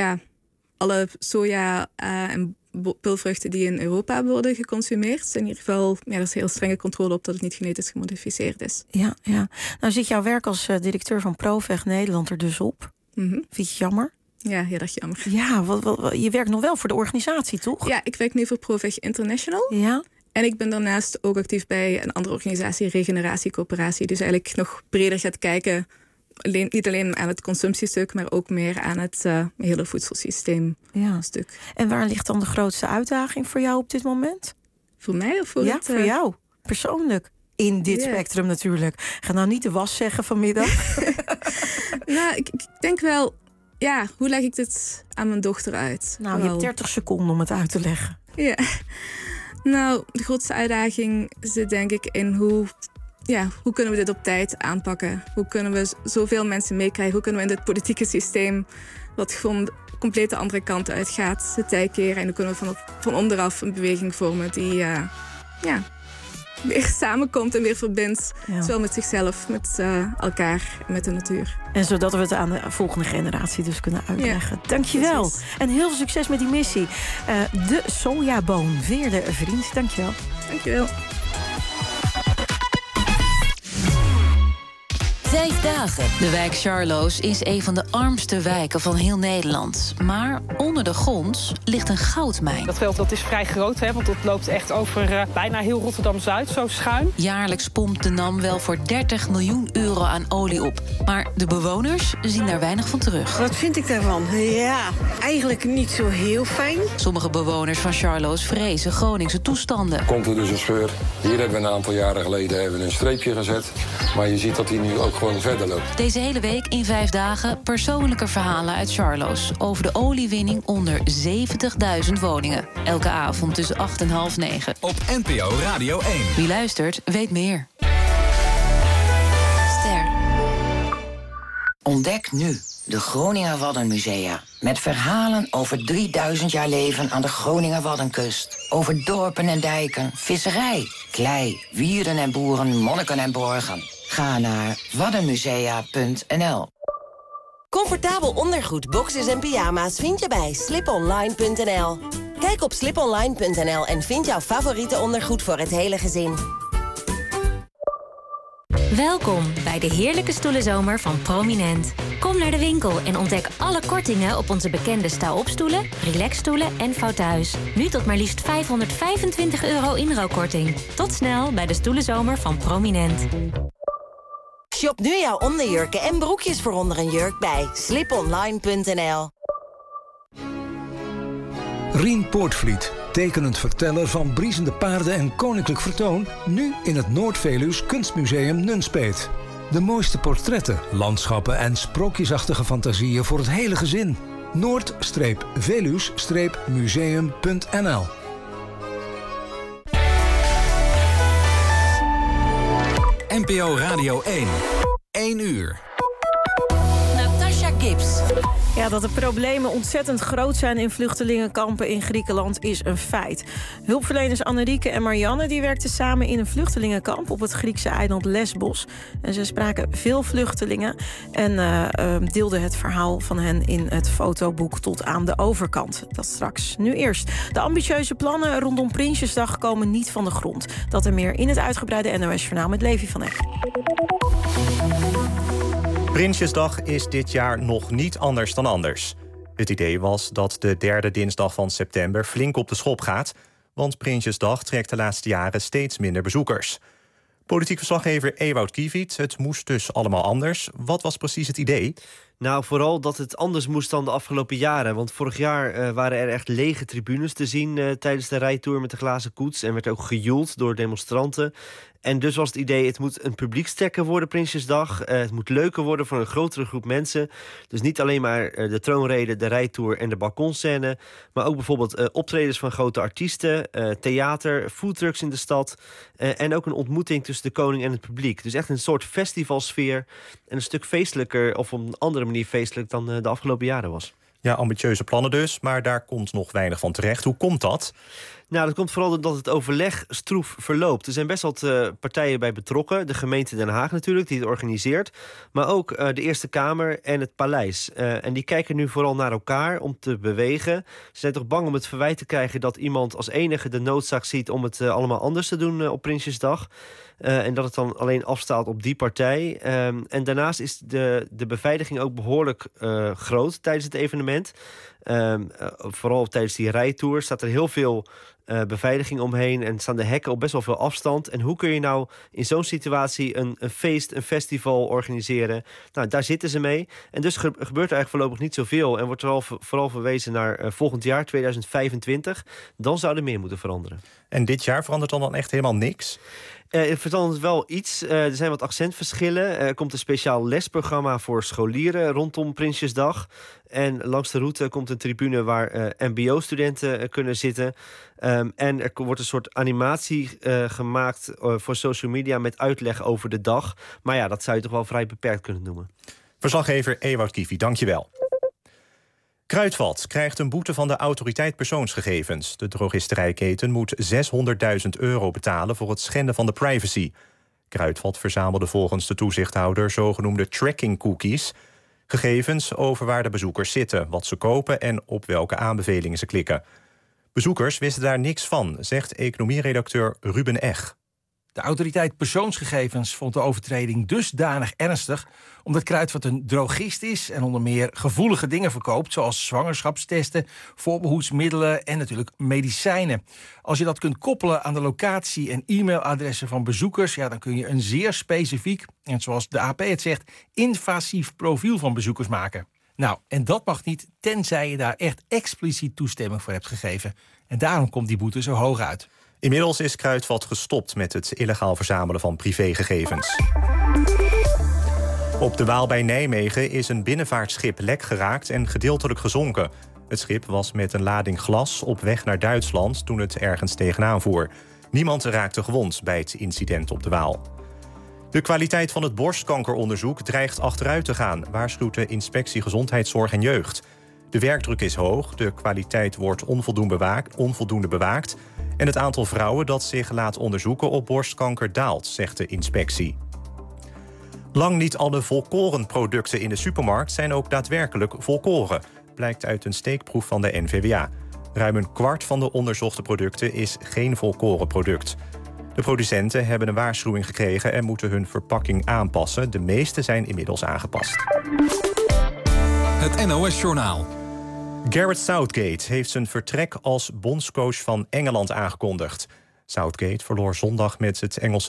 alle soja en peulvruchten die in Europa worden geconsumeerd, zijn in ieder geval, er is heel strenge controle op dat het niet genetisch gemodificeerd is. Ja. Nou zit jouw werk als directeur van Proveg Nederland er dus op. Vind je het jammer? Ja, heel erg jammer. Ja, je werkt nog wel voor de organisatie, toch? Ja, ik werk nu voor Proveg International. Ja. En ik ben daarnaast ook actief bij een andere organisatie, Regeneratiecoöperatie. Dus eigenlijk nog breder gaat kijken, niet alleen aan het consumptiestuk, maar ook meer aan het hele voedselsysteemstuk. En waar ligt dan de grootste uitdaging voor jou op dit moment? Voor mij of voor het? Voor jou, persoonlijk. In dit spectrum natuurlijk. Ga nou niet de was zeggen vanmiddag. Nou, ik denk wel, hoe leg ik dit aan mijn dochter uit? Nou, je hebt 30 seconden om het uit te leggen. Ja. Nou, de grootste uitdaging zit denk ik in hoe kunnen we dit op tijd aanpakken? Hoe kunnen we zoveel mensen meekrijgen? Hoe kunnen we in dit politieke systeem, wat gewoon de complete andere kant uitgaat, de tij keren? En hoe kunnen we van onderaf een beweging vormen die weer samenkomt en weer verbindt. Zowel met zichzelf, met elkaar en met de natuur. En zodat we het aan de volgende generatie dus kunnen uitleggen. Dankjewel. Precies. En heel veel succes met die missie. De sojaboon, Veerde Vriend. Dankjewel. Dankjewel. 5 dagen. De wijk Charloes is een van de armste wijken van heel Nederland. Maar onder de grond ligt een goudmijn. Dat veld dat is vrij groot, want het loopt echt over bijna heel Rotterdam-Zuid, zo schuin. Jaarlijks pompt de NAM wel voor 30 miljoen euro aan olie op. Maar de bewoners zien daar weinig van terug. Wat vind ik daarvan? Ja, eigenlijk niet zo heel fijn. Sommige bewoners van Charloes vrezen Groningse toestanden. Komt er dus een scheur. Hier hebben we een aantal jaren geleden een streepje gezet. Maar je ziet dat hij nu ook gewoon verder loopt. Deze hele week in 5 dagen persoonlijke verhalen uit Charloes over de oliewinning onder 70.000 woningen. Elke avond tussen 8 en half 9. Op NPO Radio 1. Wie luistert, weet meer. Ster. Ontdek nu de Groninger Waddenmusea. Met verhalen over 3000 jaar leven aan de Groninger Waddenkust. Over dorpen en dijken, visserij, klei, wierden en boeren, monniken en borgen. Ga naar waddenmusea.nl. Comfortabel ondergoed, boxers en pyjama's vind je bij sliponline.nl. Kijk op sliponline.nl en vind jouw favoriete ondergoed voor het hele gezin. Welkom bij de heerlijke stoelenzomer van Prominent. Kom naar de winkel en ontdek alle kortingen op onze bekende sta-opstoelen, relaxstoelen en fauteuils. Nu tot maar liefst €525 inruilkorting. Tot snel bij de stoelenzomer van Prominent. Shop nu jouw onderjurken en broekjes voor onder een jurk bij sliponline.nl. Rien Poortvliet, tekenend verteller van briesende paarden en koninklijk vertoon, nu in het Noord-Veluws Kunstmuseum Nunspeet. De mooiste portretten, landschappen en sprookjesachtige fantasieën voor het hele gezin. Noord-Veluws-museum.nl. NPO Radio 1. 1 uur. Natasha Gibbs. Ja, dat de problemen ontzettend groot zijn in vluchtelingenkampen in Griekenland is een feit. Hulpverleners Annerieke en Marianne die werkten samen in een vluchtelingenkamp op het Griekse eiland Lesbos. En ze spraken veel vluchtelingen en deelden het verhaal van hen in het fotoboek Tot aan de overkant. Dat straks. Nu eerst. De ambitieuze plannen rondom Prinsjesdag komen niet van de grond. Dat en meer in het uitgebreide NOS-journaal met Levi van Eck. Prinsjesdag is dit jaar nog niet anders dan anders. Het idee was dat de derde dinsdag van september flink op de schop gaat, want Prinsjesdag trekt de laatste jaren steeds minder bezoekers. Politiek verslaggever Ewout Kiewiet, het moest dus allemaal anders. Wat was precies het idee? Nou, vooral dat het anders moest dan de afgelopen jaren. Want vorig jaar waren er echt lege tribunes te zien tijdens de rijtour met de glazen koets. En werd ook gejoeld door demonstranten. En dus was het idee, het moet een publiekstrekker worden, Prinsjesdag. Het moet leuker worden voor een grotere groep mensen. Dus niet alleen maar de troonrede, de rijtour en de balkonscène. Maar ook bijvoorbeeld optredens van grote artiesten, theater, foodtrucks in de stad. En ook een ontmoeting tussen de koning en het publiek. Dus echt een soort festivalsfeer. En een stuk feestelijker, of op een andere manier feestelijk dan de afgelopen jaren was. Ja, ambitieuze plannen dus, maar daar komt nog weinig van terecht. Hoe komt dat? Nou, dat komt vooral doordat het overleg stroef verloopt. Er zijn best wat partijen bij betrokken. De gemeente Den Haag natuurlijk, die het organiseert. Maar ook de Eerste Kamer en het Paleis. En die kijken nu vooral naar elkaar om te bewegen. Ze zijn toch bang om het verwijt te krijgen dat iemand als enige de noodzaak ziet om het allemaal anders te doen op Prinsjesdag. En dat het dan alleen afstaat op die partij. En daarnaast is de beveiliging ook behoorlijk groot tijdens het evenement. Vooral tijdens die rijtour staat er heel veel beveiliging omheen en staan de hekken op best wel veel afstand. En hoe kun je nou in zo'n situatie een feest, een festival organiseren? Nou, daar zitten ze mee. En dus gebeurt er eigenlijk voorlopig niet zoveel. En wordt er vooral verwezen naar volgend jaar, 2025. Dan zou er meer moeten veranderen. En dit jaar verandert dan echt helemaal niks? Het verandert wel iets. Er zijn wat accentverschillen. Er komt een speciaal lesprogramma voor scholieren rondom Prinsjesdag. En langs de route komt een tribune waar mbo-studenten kunnen zitten. En er wordt een soort animatie gemaakt voor social media met uitleg over de dag. Maar ja, dat zou je toch wel vrij beperkt kunnen noemen. Verslaggever Ewout Kiewiet, dankjewel. Kruidvat krijgt een boete van de Autoriteit Persoonsgegevens. De drogisterijketen moet €600.000 betalen voor het schenden van de privacy. Kruidvat verzamelde volgens de toezichthouder zogenoemde tracking cookies, gegevens over waar de bezoekers zitten, wat ze kopen en op welke aanbevelingen ze klikken. Bezoekers wisten daar niks van, zegt economieredacteur Ruben Eg. De Autoriteit Persoonsgegevens vond de overtreding dusdanig ernstig omdat Kruidvat een drogist is en onder meer gevoelige dingen verkoopt, zoals zwangerschapstesten, voorbehoedsmiddelen en natuurlijk medicijnen. Als je dat kunt koppelen aan de locatie en e-mailadressen van bezoekers, ja, dan kun je een zeer specifiek, en zoals de AP het zegt, invasief profiel van bezoekers maken. Nou, en dat mag niet, tenzij je daar echt expliciet toestemming voor hebt gegeven. En daarom komt die boete zo hoog uit. Inmiddels is Kruidvat gestopt met het illegaal verzamelen van privégegevens. Op de Waal bij Nijmegen is een binnenvaartschip lek geraakt en gedeeltelijk gezonken. Het schip was met een lading glas op weg naar Duitsland toen het ergens tegenaan voer. Niemand raakte gewond bij het incident op de Waal. De kwaliteit van het borstkankeronderzoek dreigt achteruit te gaan, waarschuwt de Inspectie Gezondheidszorg en Jeugd. De werkdruk is hoog, de kwaliteit wordt onvoldoende bewaakt en het aantal vrouwen dat zich laat onderzoeken op borstkanker daalt, zegt de inspectie. Lang niet alle volkorenproducten in de supermarkt zijn ook daadwerkelijk volkoren, blijkt uit een steekproef van de NVWA. Ruim een kwart van de onderzochte producten is geen volkoren product. De producenten hebben een waarschuwing gekregen en moeten hun verpakking aanpassen. De meeste zijn inmiddels aangepast. Het NOS-journaal. Gareth Southgate heeft zijn vertrek als bondscoach van Engeland aangekondigd. Southgate verloor zondag met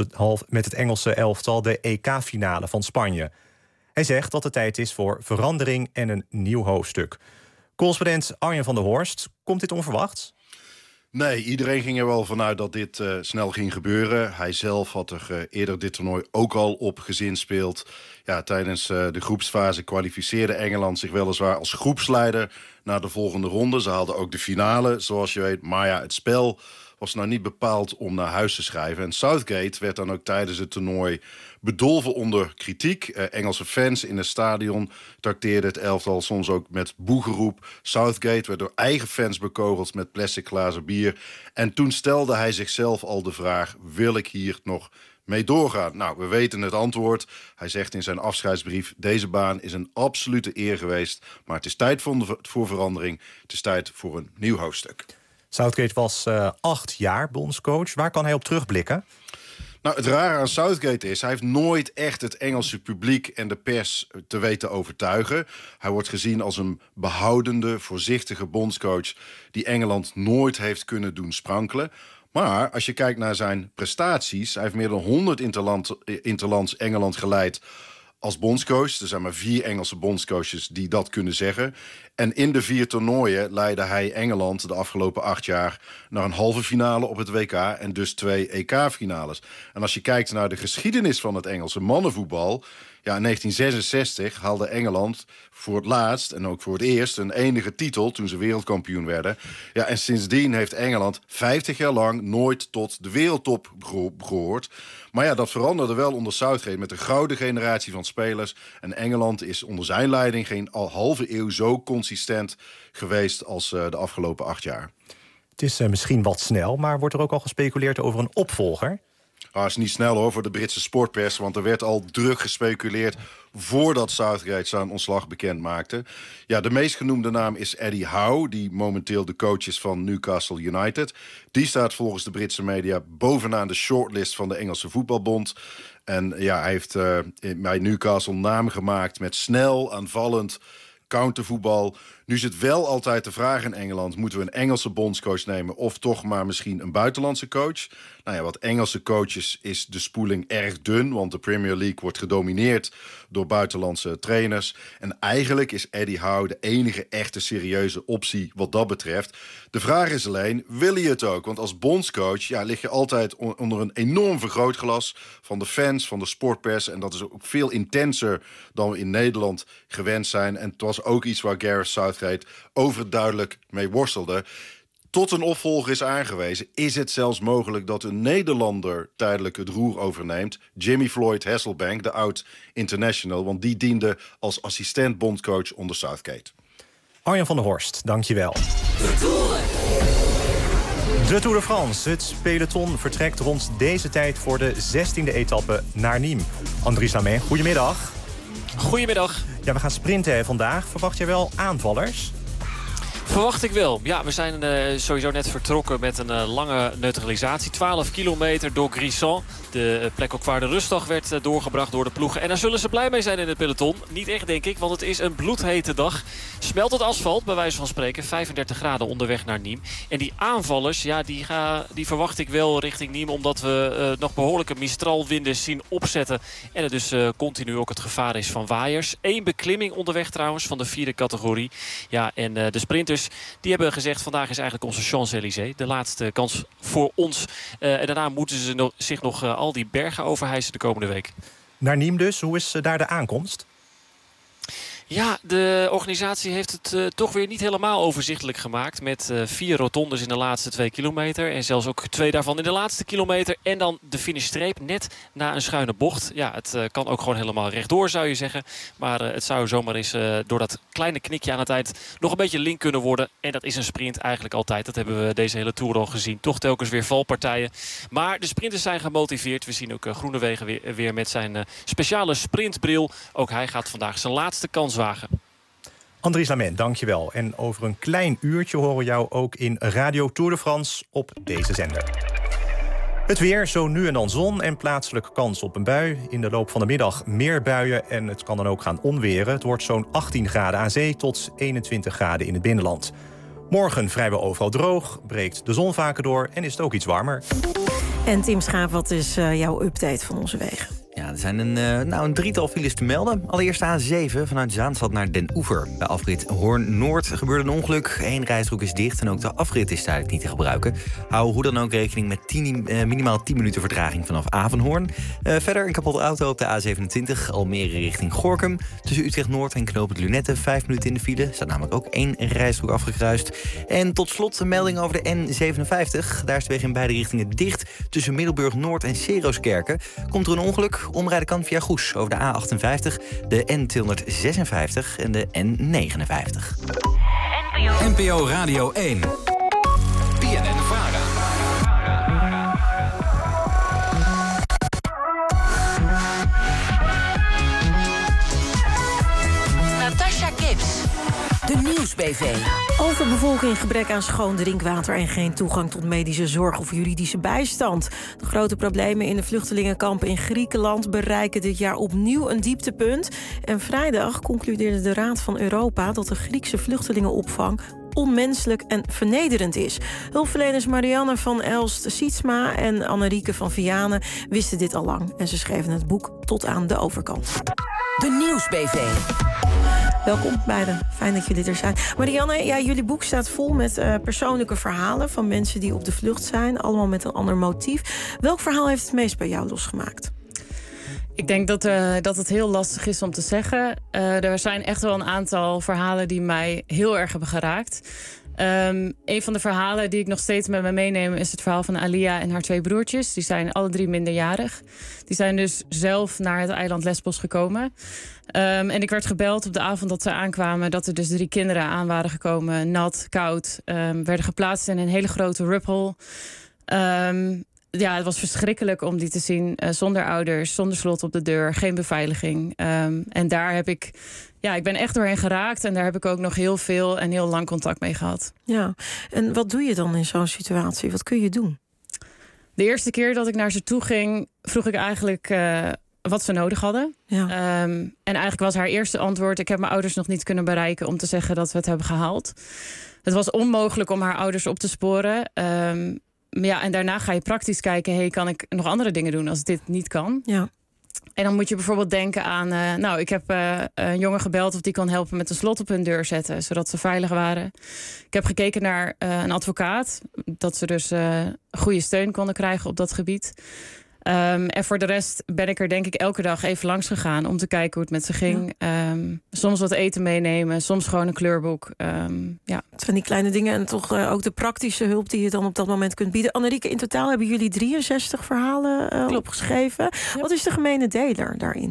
het Engelse elftal de EK-finale van Spanje. Hij zegt dat het tijd is voor verandering en een nieuw hoofdstuk. Correspondent Arjen van der Horst, komt dit onverwachts? Nee, iedereen ging er wel vanuit dat dit snel ging gebeuren. Hij zelf had er eerder dit toernooi ook al op gezinspeeld. Ja, tijdens de groepsfase kwalificeerde Engeland zich weliswaar als groepsleider naar de volgende ronde. Ze haalden ook de finale, zoals je weet. Maar ja, het spel was nou niet bepaald om naar huis te schrijven. En Southgate werd dan ook tijdens het toernooi bedolven onder kritiek. Engelse fans in het stadion trakteerden het elftal soms ook met boegeroep. Southgate werd door eigen fans bekogeld met plastic glazen bier. En toen stelde hij zichzelf al de vraag: wil ik hier nog mee doorgaan? Nou, we weten het antwoord. Hij zegt in zijn afscheidsbrief: deze baan is een absolute eer geweest, maar het is tijd voor verandering. Het is tijd voor een nieuw hoofdstuk. Southgate was 8 jaar bondscoach. Waar kan hij op terugblikken? Nou, het rare aan Southgate is, hij heeft nooit echt het Engelse publiek en de pers te weten overtuigen. Hij wordt gezien als een behoudende, voorzichtige bondscoach die Engeland nooit heeft kunnen doen sprankelen. Maar als je kijkt naar zijn prestaties, hij heeft meer dan 100 interlands Engeland geleid als bondscoach. Er zijn maar 4 Engelse bondscoaches die dat kunnen zeggen. En in de 4 toernooien leidde hij Engeland de afgelopen 8 jaar naar een halve finale op het WK en dus 2 EK-finales. En als je kijkt naar de geschiedenis van het Engelse mannenvoetbal, ja, in 1966 haalde Engeland voor het laatst en ook voor het eerst een enige titel toen ze wereldkampioen werden. Ja, en sindsdien heeft Engeland 50 jaar lang nooit tot de wereldtop gehoord. Maar ja, dat veranderde wel onder Southgate met een gouden generatie van spelers. En Engeland is onder zijn leiding geen halve eeuw zo consistent geweest als de afgelopen 8 jaar. Het is misschien wat snel, maar wordt er ook al gespeculeerd over een opvolger? Het is niet snel hoor voor de Britse sportpers, want er werd al druk gespeculeerd voordat Southgate zijn ontslag bekend maakte. Ja, de meest genoemde naam is Eddie Howe, die momenteel de coach is van Newcastle United. Die staat volgens de Britse media bovenaan de shortlist van de Engelse voetbalbond. En ja, hij heeft bij Newcastle naam gemaakt met snel, aanvallend countervoetbal. Nu is het wel altijd de vraag in Engeland: moeten we een Engelse bondscoach nemen of toch maar misschien een buitenlandse coach? Nou ja, wat Engelse coaches is de spoeling erg dun, want de Premier League wordt gedomineerd door buitenlandse trainers. En eigenlijk is Eddie Howe de enige echte serieuze optie wat dat betreft. De vraag is alleen, wil hij het ook? Want als bondscoach lig je altijd onder een enorm vergrootglas van de fans, van de sportpers. En dat is ook veel intenser dan we in Nederland gewend zijn. En het was ook iets waar Gareth Southgate overduidelijk mee worstelde. Tot een opvolger is aangewezen, is het zelfs mogelijk dat een Nederlander tijdelijk het roer overneemt. Jimmy Floyd Hasselbank, de oud-international, want die diende als assistent bondscoach onder Southgate. Arjen van der Horst, dankjewel. De Tour de France. Het peloton vertrekt rond deze tijd voor de 16e etappe naar Nîmes. Andries Lamé, goedemiddag. Goedemiddag. Ja, we gaan sprinten vandaag. Verwacht jij wel aanvallers? Verwacht ik wel. Ja, we zijn sowieso net vertrokken met een lange neutralisatie. 12 kilometer door Grisons. De plek ook waar de rustdag werd doorgebracht door de ploegen. En daar zullen ze blij mee zijn in het peloton. Niet echt, denk ik, want het is een bloedhete dag. Smelt het asfalt, bij wijze van spreken. 35 graden onderweg naar Nîmes. En die aanvallers, ja, die verwacht ik wel richting Nîmes. Omdat we nog behoorlijke Mistral-winden zien opzetten. En er dus continu ook het gevaar is van waaiers. 1 beklimming onderweg trouwens van de 4e categorie. Ja, en de sprinters die hebben gezegd: vandaag is eigenlijk onze Champs-Élysées. De laatste kans voor ons. En daarna moeten ze zich nog al die bergen overhijsen de komende week. Naar Nîmes dus. Hoe is daar de aankomst? Ja, de organisatie heeft het toch weer niet helemaal overzichtelijk gemaakt. Met 4 rotondes in de laatste 2 kilometer. En zelfs ook 2 daarvan in de laatste kilometer. En dan de finishstreep net na een schuine bocht. Ja, het kan ook gewoon helemaal rechtdoor, zou je zeggen. Maar het zou zomaar eens door dat kleine knikje aan het eind nog een beetje link kunnen worden. En dat is een sprint eigenlijk altijd. Dat hebben we deze hele Tour al gezien. Toch telkens weer valpartijen. Maar de sprinters zijn gemotiveerd. We zien ook Groenewegen weer met zijn speciale sprintbril. Ook hij gaat vandaag zijn laatste kans wagen. Andries Lamé, dankjewel. En over een klein uurtje horen we jou ook in Radio Tour de France op deze zender. Het weer, zo nu en dan zon en plaatselijke kans op een bui. In de loop van de middag meer buien en het kan dan ook gaan onweren. Het wordt zo'n 18 graden aan zee tot 21 graden in het binnenland. Morgen vrijwel overal droog, breekt de zon vaker door en is het ook iets warmer. En Tim Schaap, wat is jouw update van onze wegen? Ja, er zijn een drietal files te melden. Allereerst de A7 vanuit Zaanstad naar Den Oever. Bij afrit Hoorn-Noord gebeurde een ongeluk. 1 rijstrook is dicht en ook de afrit is tijdelijk niet te gebruiken. Hou hoe dan ook rekening met minimaal 10 minuten vertraging vanaf Avenhoorn. Verder een kapotte auto op de A27, Almere richting Gorinchem. Tussen Utrecht-Noord en knooppunt Lunette 5 minuten in de file. Er staat namelijk ook 1 rijstrook afgekruist. En tot slot een melding over de N57. Daar is de weg in beide richtingen dicht. Tussen Middelburg-Noord en Seroskerken komt er een ongeluk. Omrijden kan via Goes over de A58, de N256 en de N59. NPO Radio 1. BNN-VARA. Natasha Gibbs. De Nieuwsbv. Overbevolking, gebrek aan schoon drinkwater en geen toegang tot medische zorg of juridische bijstand. De grote problemen in de vluchtelingenkampen in Griekenland bereiken dit jaar opnieuw een dieptepunt. En vrijdag concludeerde de Raad van Europa dat de Griekse vluchtelingenopvang onmenselijk en vernederend is. Hulpverleners Marianne van Elst-Sietsma en Annerieke van Vianen wisten dit al lang. En ze schreven het boek Tot aan de overkant. De Nieuwsbv. Welkom beiden, fijn dat jullie er zijn. Marianne, jullie boek staat vol met persoonlijke verhalen van mensen die op de vlucht zijn. Allemaal met een ander motief. Welk verhaal heeft het meest bij jou losgemaakt? Ik denk dat het heel lastig is om te zeggen. Er zijn echt wel een aantal verhalen die mij heel erg hebben geraakt. Een van de verhalen die ik nog steeds met me meeneem is het verhaal van Alia en haar 2 broertjes. Die zijn alle 3 minderjarig. Die zijn dus zelf naar het eiland Lesbos gekomen. En ik werd gebeld op de avond dat ze aankwamen dat er dus 3 kinderen aan waren gekomen. Nat, koud, werden geplaatst in een hele grote ruphol. Het was verschrikkelijk om die te zien. Zonder ouders, zonder slot op de deur, geen beveiliging. En daar heb ik ben echt doorheen geraakt. En daar heb ik ook nog heel veel en heel lang contact mee gehad. Ja, en wat doe je dan in zo'n situatie? Wat kun je doen? De eerste keer dat ik naar ze toe ging, vroeg ik eigenlijk wat ze nodig hadden. Ja. En eigenlijk was haar eerste antwoord: ik heb mijn ouders nog niet kunnen bereiken om te zeggen dat we het hebben gehaald. Het was onmogelijk om haar ouders op te sporen. En daarna ga je praktisch kijken, kan ik nog andere dingen doen als dit niet kan? Ja. En dan moet je bijvoorbeeld denken aan, ik heb een jongen gebeld of die kon helpen met een slot op hun deur zetten, zodat ze veilig waren. Ik heb gekeken naar een advocaat, dat ze dus goede steun konden krijgen op dat gebied. En voor de rest ben ik er denk ik elke dag even langs gegaan om te kijken hoe het met ze ging. Ja. Soms wat eten meenemen, soms gewoon een kleurboek. Het zijn die kleine dingen en toch ook de praktische hulp die je dan op dat moment kunt bieden. Annerieke, in totaal hebben jullie 63 verhalen opgeschreven. Ja. Wat is de gemene deler daarin?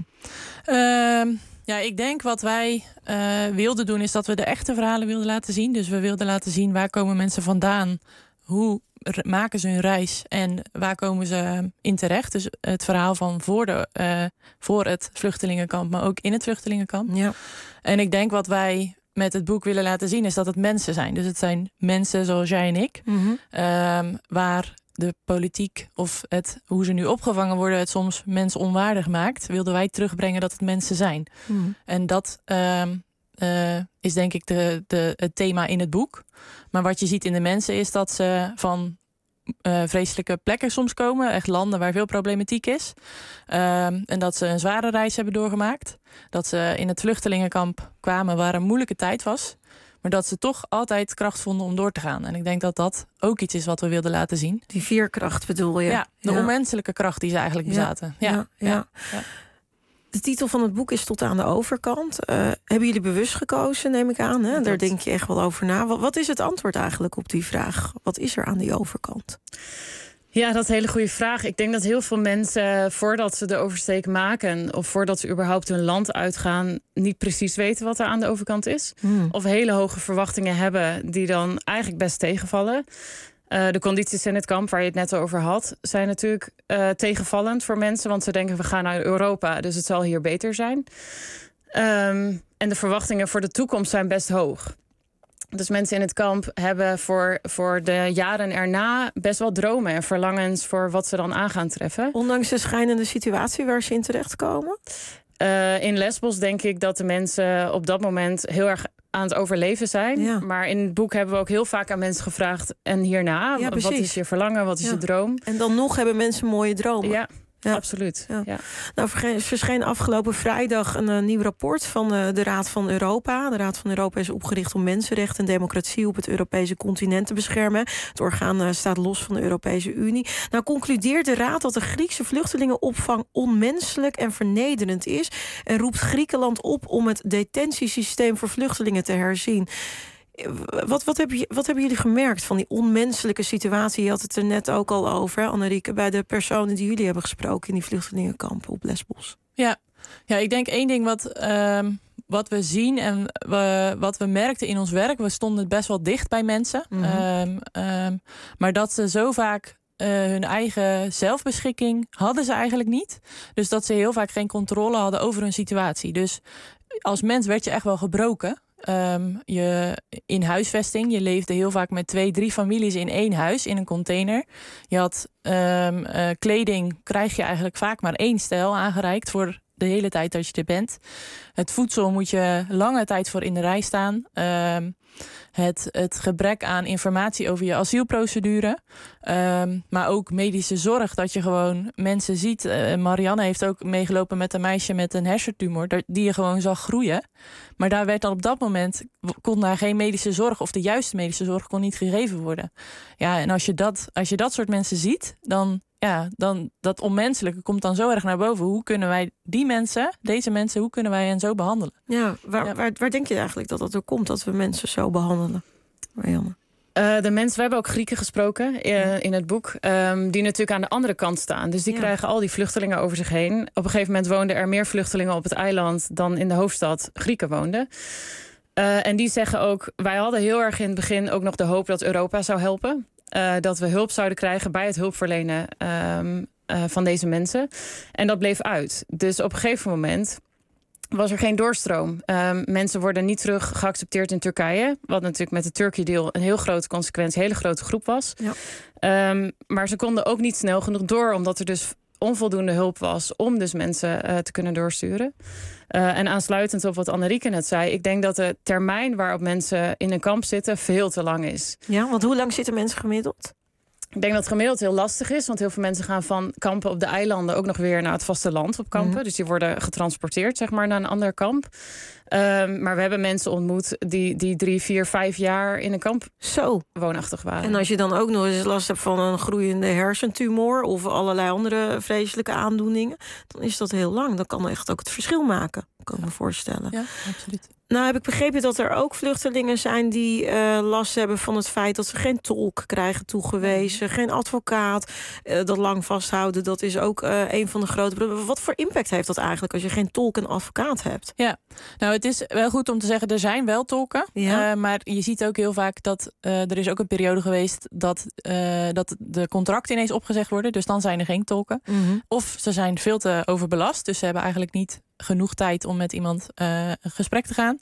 Ik denk wat wij wilden doen is dat we de echte verhalen wilden laten zien. Dus we wilden laten zien waar komen mensen vandaan, hoe maken ze hun reis en waar komen ze in terecht. Dus het verhaal van voor het vluchtelingenkamp, maar ook in het vluchtelingenkamp. Ja. En ik denk wat wij met het boek willen laten zien is dat het mensen zijn. Dus het zijn mensen zoals jij en ik, waar de politiek of hoe ze nu opgevangen worden het soms mensonwaardig maakt, wilden wij terugbrengen dat het mensen zijn. En dat is denk ik het thema in het boek. Maar wat je ziet in de mensen is dat ze van vreselijke plekken soms komen. Echt landen waar veel problematiek is. En dat ze een zware reis hebben doorgemaakt. Dat ze in het vluchtelingenkamp kwamen waar een moeilijke tijd was. Maar dat ze toch altijd kracht vonden om door te gaan. En ik denk dat dat ook iets is wat we wilden laten zien. Die veerkracht bedoel je? Ja, de onmenselijke kracht die ze eigenlijk bezaten. Ja. De titel van het boek is Tot aan de overkant. Hebben jullie bewust gekozen, neem ik aan? Hè? Daar denk je echt wel over na. Wat is het antwoord eigenlijk op die vraag? Wat is er aan die overkant? Ja, dat is een hele goede vraag. Ik denk dat heel veel mensen, voordat ze de oversteek maken, of voordat ze überhaupt hun land uitgaan, niet precies weten wat er aan de overkant is. Of hele hoge verwachtingen hebben die dan eigenlijk best tegenvallen. De condities in het kamp, waar je het net over had, zijn natuurlijk tegenvallend voor mensen. Want ze denken, we gaan naar Europa, dus het zal hier beter zijn. En de verwachtingen voor de toekomst zijn best hoog. Dus mensen in het kamp hebben voor de jaren erna best wel dromen en verlangens voor wat ze dan aan gaan treffen. Ondanks de schijnende situatie waar ze in terechtkomen? In Lesbos denk ik dat de mensen op dat moment heel erg aan het overleven zijn. Ja. Maar in het boek hebben we ook heel vaak aan mensen gevraagd... en hierna, wat is je verlangen, wat is je droom? En dan nog hebben mensen mooie dromen. Ja. Absoluut. Ja. Nou, verscheen afgelopen vrijdag een nieuw rapport van de Raad van Europa. De Raad van Europa is opgericht om mensenrechten en democratie op het Europese continent te beschermen. Het orgaan staat los van de Europese Unie. Nou concludeert de Raad dat de Griekse vluchtelingenopvang onmenselijk en vernederend is en roept Griekenland op om het detentiesysteem voor vluchtelingen te herzien. Wat hebben jullie gemerkt van die onmenselijke situatie? Je had het er net ook al over, Annerieke, bij de personen die jullie hebben gesproken in die vluchtelingenkampen op Lesbos. Ja, ik denk één ding wat we zien en wat we merkten in ons werk, we stonden best wel dicht bij mensen. Maar dat ze zo vaak hun eigen zelfbeschikking hadden ze eigenlijk niet. Dus dat ze heel vaak geen controle hadden over hun situatie. Dus als mens werd je echt wel gebroken. In huisvesting. Je leefde heel vaak met 2-3 families in één huis, in een container. Je had kleding, krijg je eigenlijk vaak maar 1 stijl aangereikt voor de hele tijd dat je er bent. Het voedsel moet je lange tijd voor in de rij staan. Het gebrek aan informatie over je asielprocedure. Maar ook medische zorg, dat je gewoon mensen ziet. Marianne heeft ook meegelopen met een meisje met een hersentumor, die je gewoon zag groeien. Maar daar werd dan op dat moment, kon daar geen medische zorg, of de juiste medische zorg kon niet gegeven worden. Ja, en als je dat soort mensen ziet, dan dat onmenselijke komt dan zo erg naar boven. Hoe kunnen wij deze mensen, hoe kunnen wij hen zo behandelen? Ja, waar denk je eigenlijk dat er komt, dat we mensen zo behandelen, Marianne? We hebben ook Grieken gesproken in het boek, die natuurlijk aan de andere kant staan. Dus die krijgen al die vluchtelingen over zich heen. Op een gegeven moment woonden er meer vluchtelingen op het eiland dan in de hoofdstad Grieken woonden. En die zeggen ook, wij hadden heel erg in het begin ook nog de hoop dat Europa zou helpen. Dat we hulp zouden krijgen bij het hulpverlenen van deze mensen. En dat bleef uit. Dus op een gegeven moment was er geen doorstroom. Mensen worden niet terug geaccepteerd in Turkije. Wat natuurlijk met de Turkey Deal een heel grote consequentie, een hele grote groep was. Ja. Maar ze konden ook niet snel genoeg door, omdat er dus onvoldoende hulp was om dus mensen te kunnen doorsturen. En aansluitend op wat Annerieke net zei, ik denk dat de termijn waarop mensen in een kamp zitten veel te lang is. Ja, want hoe lang zitten mensen gemiddeld? Ik denk dat het gemiddeld heel lastig is, want heel veel mensen gaan van kampen op de eilanden ook nog weer naar het vasteland op kampen. Dus die worden getransporteerd, zeg maar, naar een ander kamp. Maar we hebben mensen ontmoet die 3, 4, 5 jaar in een kamp woonachtig waren. En als je dan ook nog eens last hebt van een groeiende hersentumor of allerlei andere vreselijke aandoeningen, dan is dat heel lang. Dan kan echt ook het verschil maken, kan ik me voorstellen. Ja, absoluut. Nou heb ik begrepen dat er ook vluchtelingen zijn die last hebben van het feit dat ze geen tolk krijgen toegewezen, geen advocaat. Dat lang vasthouden, dat is ook een van de grote problemen. Wat voor impact heeft dat eigenlijk als je geen tolk en advocaat hebt? Ja, nou het is wel goed om te zeggen, er zijn wel tolken. Ja. Maar je ziet ook heel vaak dat er is ook een periode geweest dat de contracten ineens opgezegd worden. Dus dan zijn er geen tolken. Of ze zijn veel te overbelast, dus ze hebben eigenlijk niet genoeg tijd om met iemand een gesprek te gaan.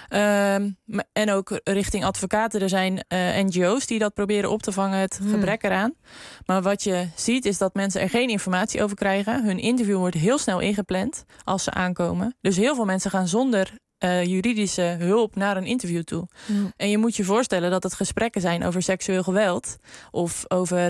En ook richting advocaten. Er zijn NGO's die dat proberen op te vangen, het gebrek eraan. Maar wat je ziet is dat mensen er geen informatie over krijgen. Hun interview wordt heel snel ingepland als ze aankomen. Dus heel veel mensen gaan zonder juridische hulp naar een interview toe. En je moet je voorstellen dat het gesprekken zijn over seksueel geweld of over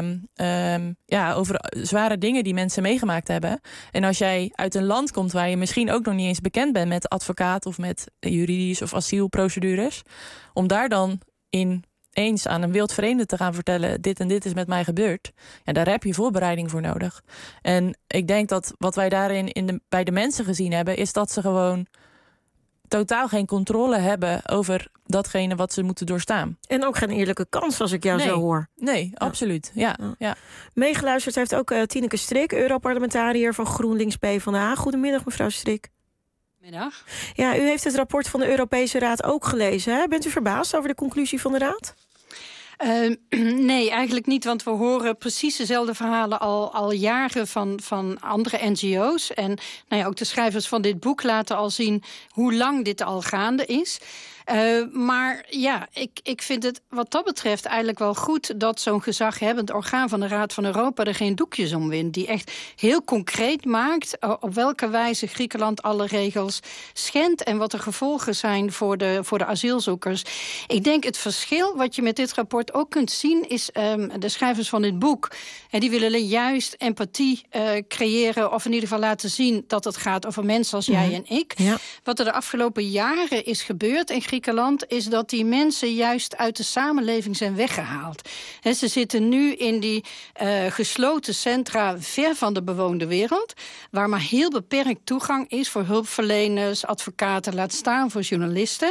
zware dingen die mensen meegemaakt hebben. En als jij uit een land komt waar je misschien ook nog niet eens bekend bent met advocaat of met juridisch of asielprocedures, om daar dan eens aan een wildvreemde te gaan vertellen, dit en dit is met mij gebeurd, ja, daar heb je voorbereiding voor nodig. En ik denk dat wat wij daarin bij de mensen gezien hebben, is dat ze gewoon totaal geen controle hebben over datgene wat ze moeten doorstaan. En ook geen eerlijke kans, als ik jou zo hoor. Nee, absoluut. Ja. Meegeluisterd heeft ook Tineke Strik, Europarlementariër van GroenLinks PvdA. Goedemiddag, mevrouw Strik. Middag. Ja, u heeft het rapport van de Europese Raad ook gelezen, hè? Bent u verbaasd over de conclusie van de Raad? Nee, eigenlijk niet, want we horen precies dezelfde verhalen al jaren van andere NGO's. En ook de schrijvers van dit boek laten al zien hoe lang dit al gaande is. Maar ja, ik vind het wat dat betreft eigenlijk wel goed dat zo'n gezaghebbend orgaan van de Raad van Europa er geen doekjes om wint. Die echt heel concreet maakt op welke wijze Griekenland alle regels schendt en wat de gevolgen zijn voor de asielzoekers. Ik denk het verschil wat je met dit rapport ook kunt zien is de schrijvers van dit boek. Die willen juist empathie creëren of in ieder geval laten zien dat het gaat over mensen als jij en ik. Ja. Wat er de afgelopen jaren is gebeurd in Griekenland is dat die mensen juist uit de samenleving zijn weggehaald. Ze zitten nu in die gesloten centra ver van de bewoonde wereld, waar maar heel beperkt toegang is voor hulpverleners, advocaten, laat staan voor journalisten.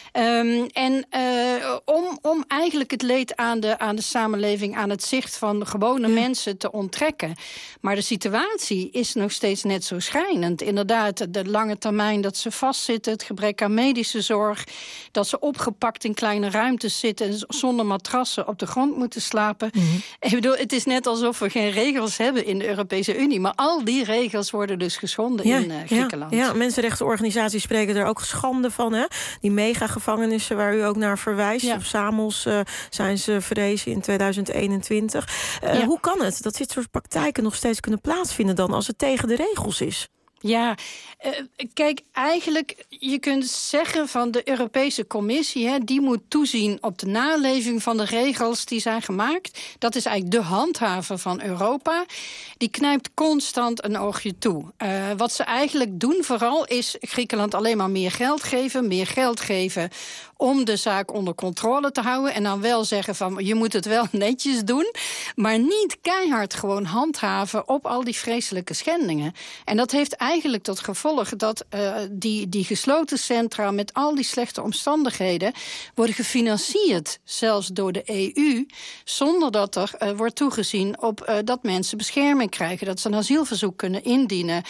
Om eigenlijk het leed aan de samenleving, aan het zicht van gewone mensen te onttrekken. Maar de situatie is nog steeds net zo schrijnend. Inderdaad, de lange termijn dat ze vastzitten, het gebrek aan medische zorg, dat ze opgepakt in kleine ruimtes zitten en zonder matrassen op de grond moeten slapen. Ik bedoel, het is net alsof we geen regels hebben in de Europese Unie, maar al die regels worden dus geschonden in Griekenland. Ja, mensenrechtenorganisaties spreken er ook schande van, hè? Die megagevangenissen waar u ook naar verwijst. Op Samos zijn ze verrezen in 2021. Hoe kan het dat dit soort praktijken nog steeds kunnen plaatsvinden dan als het tegen de regels is? Ja, kijk, eigenlijk, je kunt zeggen van de Europese Commissie, die moet toezien op de naleving van de regels die zijn gemaakt. Dat is eigenlijk de handhaver van Europa. Die knijpt constant een oogje toe. Wat ze eigenlijk doen vooral is Griekenland alleen maar meer geld geven om de zaak onder controle te houden. En dan wel zeggen van, je moet het wel netjes doen, maar niet keihard gewoon handhaven op al die vreselijke schendingen. En dat heeft eigenlijk tot gevolg dat die gesloten centra met al die slechte omstandigheden worden gefinancierd, zelfs door de EU, zonder dat er wordt toegezien op dat mensen bescherming krijgen, dat ze een asielverzoek kunnen indienen.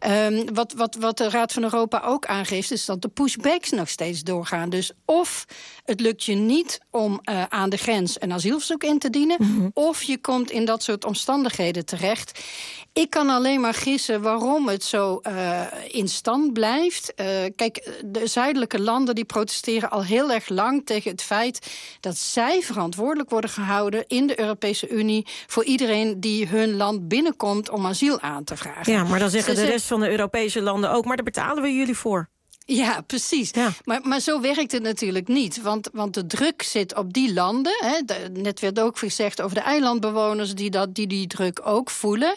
Wat de Raad van Europa ook aangeeft, is dat de pushbacks nog steeds doorgaan. Dus of het lukt je niet om aan de grens een asielverzoek in te dienen, of je komt in dat soort omstandigheden terecht. Ik kan alleen maar gissen waarom het zo in stand blijft. Kijk, de zuidelijke landen die protesteren al heel erg lang tegen het feit dat zij verantwoordelijk worden gehouden in de Europese Unie voor iedereen die hun land binnenkomt om asiel aan te vragen. Ja, maar dan zeggen de rest van de Europese landen ook, maar daar betalen we jullie voor. Ja, precies. Ja. Maar zo werkt het natuurlijk niet. Want de druk zit op die landen. Net werd ook gezegd over de eilandbewoners die druk ook voelen.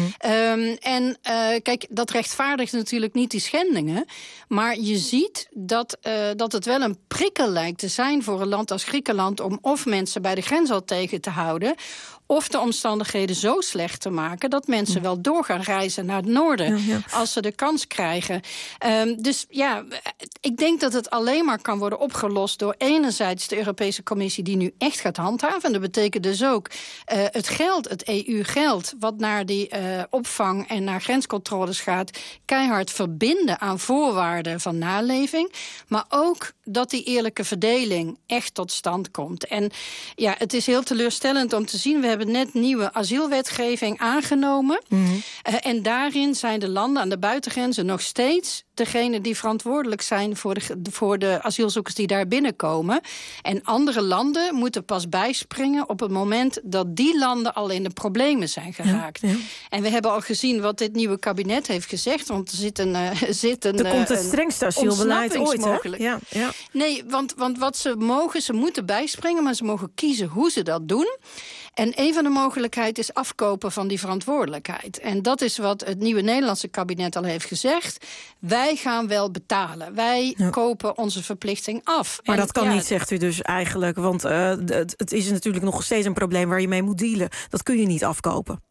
Kijk, dat rechtvaardigt natuurlijk niet die schendingen. Maar je ziet dat het wel een prikkel lijkt te zijn voor een land als Griekenland om of mensen bij de grens al tegen te houden, of de omstandigheden zo slecht te maken dat mensen wel door gaan reizen naar het noorden als ze de kans krijgen. Dus ja, ik denk dat het alleen maar kan worden opgelost door enerzijds de Europese Commissie die nu echt gaat handhaven. En dat betekent dus ook het EU-geld wat naar die opvang en naar grenscontroles gaat, keihard verbinden aan voorwaarden van naleving. Maar ook dat die eerlijke verdeling echt tot stand komt. En ja, het is heel teleurstellend om te zien. We hebben net nieuwe asielwetgeving aangenomen. En daarin zijn de landen aan de buitengrenzen nog steeds degene die verantwoordelijk zijn voor de asielzoekers die daar binnenkomen. En andere landen moeten pas bijspringen op het moment dat die landen al in de problemen zijn geraakt. Ja. En we hebben al gezien wat dit nieuwe kabinet heeft gezegd, want er komt het strengste asielbeleid ooit, hè? Ja. Nee, want wat ze moeten bijspringen, maar ze mogen kiezen hoe ze dat doen. En een van de mogelijkheden is afkopen van die verantwoordelijkheid. En dat is wat het nieuwe Nederlandse kabinet al heeft gezegd. Wij gaan wel betalen. Wij kopen onze verplichting af. Maar dat kan niet, zegt u dus eigenlijk. Want het is natuurlijk nog steeds een probleem waar je mee moet dealen. Dat kun je niet afkopen.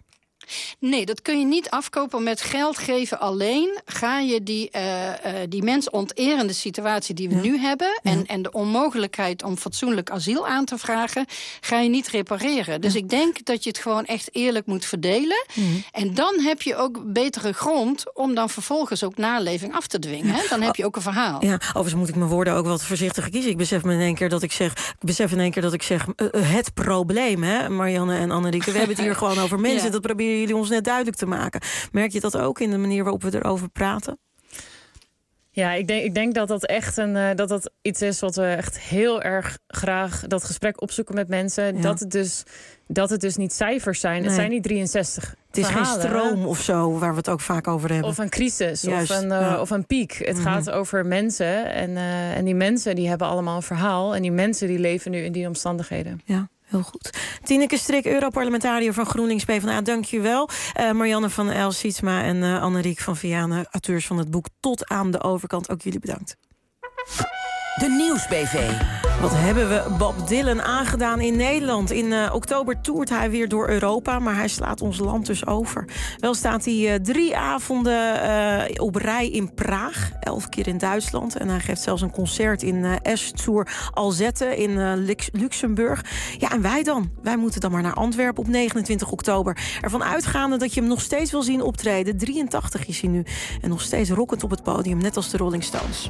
Nee, dat kun je niet afkopen met geld geven alleen. Ga je die mensonterende situatie die we nu hebben... En de onmogelijkheid om fatsoenlijk asiel aan te vragen... ga je niet repareren. Dus ik denk dat je het gewoon echt eerlijk moet verdelen. En dan heb je ook betere grond... om dan vervolgens ook naleving af te dwingen. Hè? Dan heb je ook een verhaal. Ja, overigens moet ik mijn woorden ook wat voorzichtiger kiezen. Ik besef in één keer dat ik zeg het probleem, hè, Marianne en Annerieke. We hebben het hier gewoon over mensen. Ja. Dat proberen jullie ons net duidelijk te maken. Merk je dat ook in de manier waarop we erover praten? Ja, ik denk dat dat echt dat iets is wat we echt heel erg graag dat gesprek opzoeken met mensen. Ja. Dat het dus niet cijfers zijn. Nee. Het zijn niet 63 Het is verhalen, geen stroom of zo waar we het ook vaak over hebben. Of een crisis of een piek. Het gaat over mensen. En die mensen die hebben allemaal een verhaal. En die mensen die leven nu in die omstandigheden. Ja. Heel goed. Tineke Strik, Europarlementariër van GroenLinks PvdA, dank je wel. Marianne van El-Sietsma en Anneriek van Vianen, auteurs van het boek Tot aan de Overkant. Ook jullie bedankt. De Nieuws-BV. Wat hebben we Bob Dylan aangedaan in Nederland? In oktober toert hij weer door Europa, maar hij slaat ons land dus over. Wel staat hij 3 avonden op rij in Praag, 11 keer in Duitsland. En hij geeft zelfs een concert in Estour Alzette in Luxemburg. Ja, en wij dan? Wij moeten dan maar naar Antwerpen op 29 oktober. Ervan uitgaande dat je hem nog steeds wil zien optreden. 83 is hij nu. En nog steeds rockend op het podium, net als de Rolling Stones.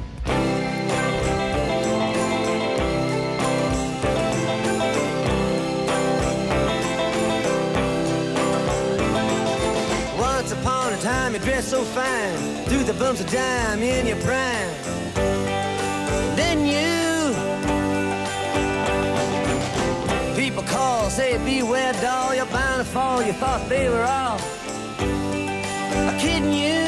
Upon a time you dress so fine, through the bumps of dime in your prime. Then you people call, say beware doll, you're bound to fall. You thought they were all kidding you.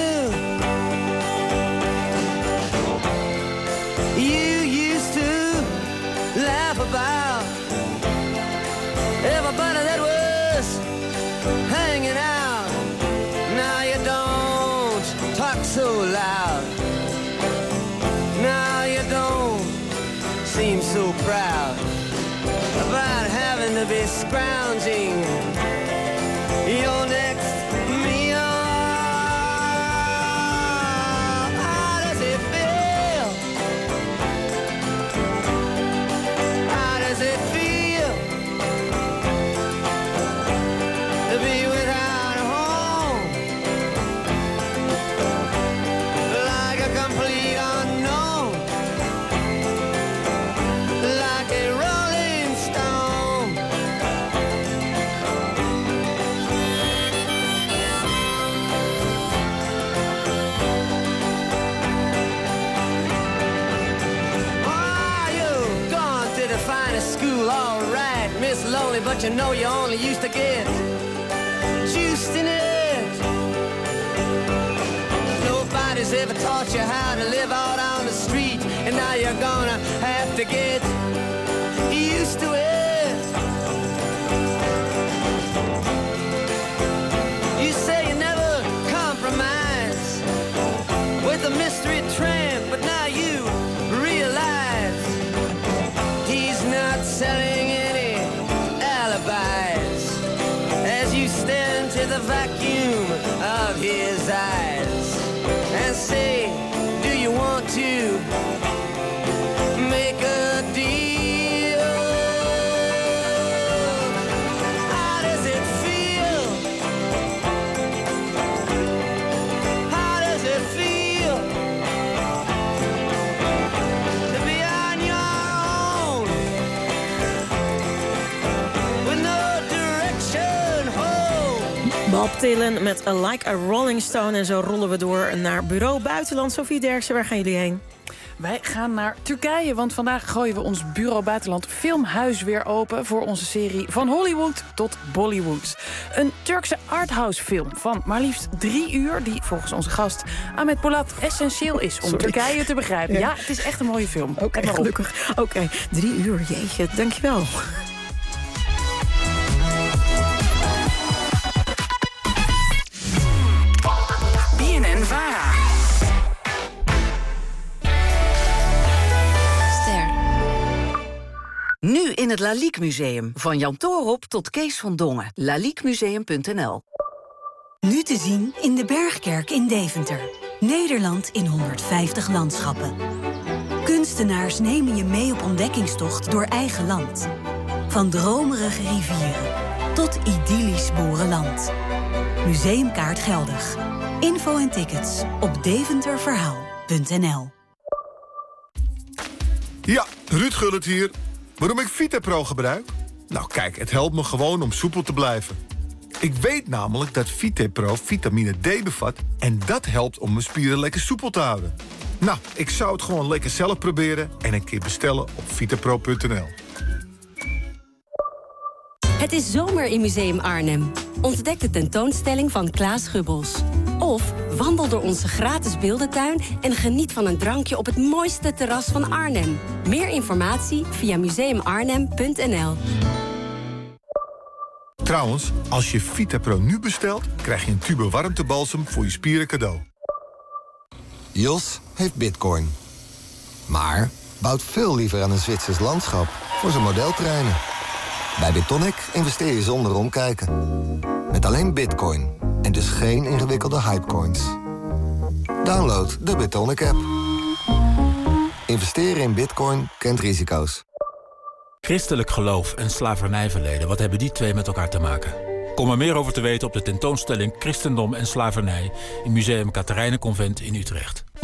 You used to laugh about everybody that was hanging out. So loud. Now you don't seem so proud about having to be scrounging your next meal. How does it feel? How does it feel to be without a home? Complete unknown, like a rolling stone. Oh, you've gone to the finest school, all right, Miss Lonely, but you know you only used to get juiced in it. Nobody's ever taught you how to live out on the street, and now you're gonna have to get used to it. You say you never compromise with a mystery tramp, but now you realize he's not selling any alibis as you stare into the vacuum of his eyes and say, do you want to make a deal? How does it feel? How does it feel to be on your own with no direction home? Bob Dylan met Like a Rolling Stone. En zo rollen we door naar Bureau Buitenland. Sophie Derksen, waar gaan jullie heen? Wij gaan naar Turkije, want vandaag gooien we ons Bureau Buitenland filmhuis weer open voor onze serie Van Hollywood tot Bollywood. Een Turkse arthouse film van maar liefst 3 uur, die volgens onze gast Ahmet Polat essentieel is om Turkije te begrijpen. Ja, het is echt een mooie film. Oké, gelukkig. Oké, 3 uur, jeetje, dankjewel. BNN-VARA. Nu in het Lalique Museum. Van Jan Toorop tot Kees van Dongen. laliquemuseum.nl Nu te zien in de Bergkerk in Deventer. Nederland in 150 landschappen. Kunstenaars nemen je mee op ontdekkingstocht door eigen land. Van dromerige rivieren tot idyllisch boerenland. Museumkaart geldig. Info en tickets op deventerverhaal.nl. Ja, Ruud Gullit hier. Waarom ik VitaPro gebruik? Nou kijk, het helpt me gewoon om soepel te blijven. Ik weet namelijk dat VitaPro vitamine D bevat en dat helpt om mijn spieren lekker soepel te houden. Nou, ik zou het gewoon lekker zelf proberen en een keer bestellen op vitapro.nl. Het is zomer in Museum Arnhem. Ontdek de tentoonstelling van Klaas Gubbels. Of wandel door onze gratis beeldentuin en geniet van een drankje op het mooiste terras van Arnhem. Meer informatie via museumarnhem.nl. Trouwens, als je VitaPro nu bestelt, krijg je een tube warmtebalsem voor je spieren cadeau. Jos heeft bitcoin. Maar bouwt veel liever aan een Zwitsers landschap voor zijn modeltreinen. Bij BitTonic investeer je zonder omkijken. Met alleen bitcoin en dus geen ingewikkelde hypecoins. Download de BitTonic app. Investeren in bitcoin kent risico's. Christelijk geloof en slavernijverleden, wat hebben die twee met elkaar te maken? Kom er meer over te weten op de tentoonstelling Christendom en Slavernij in Museum Katerijnenconvent in Utrecht.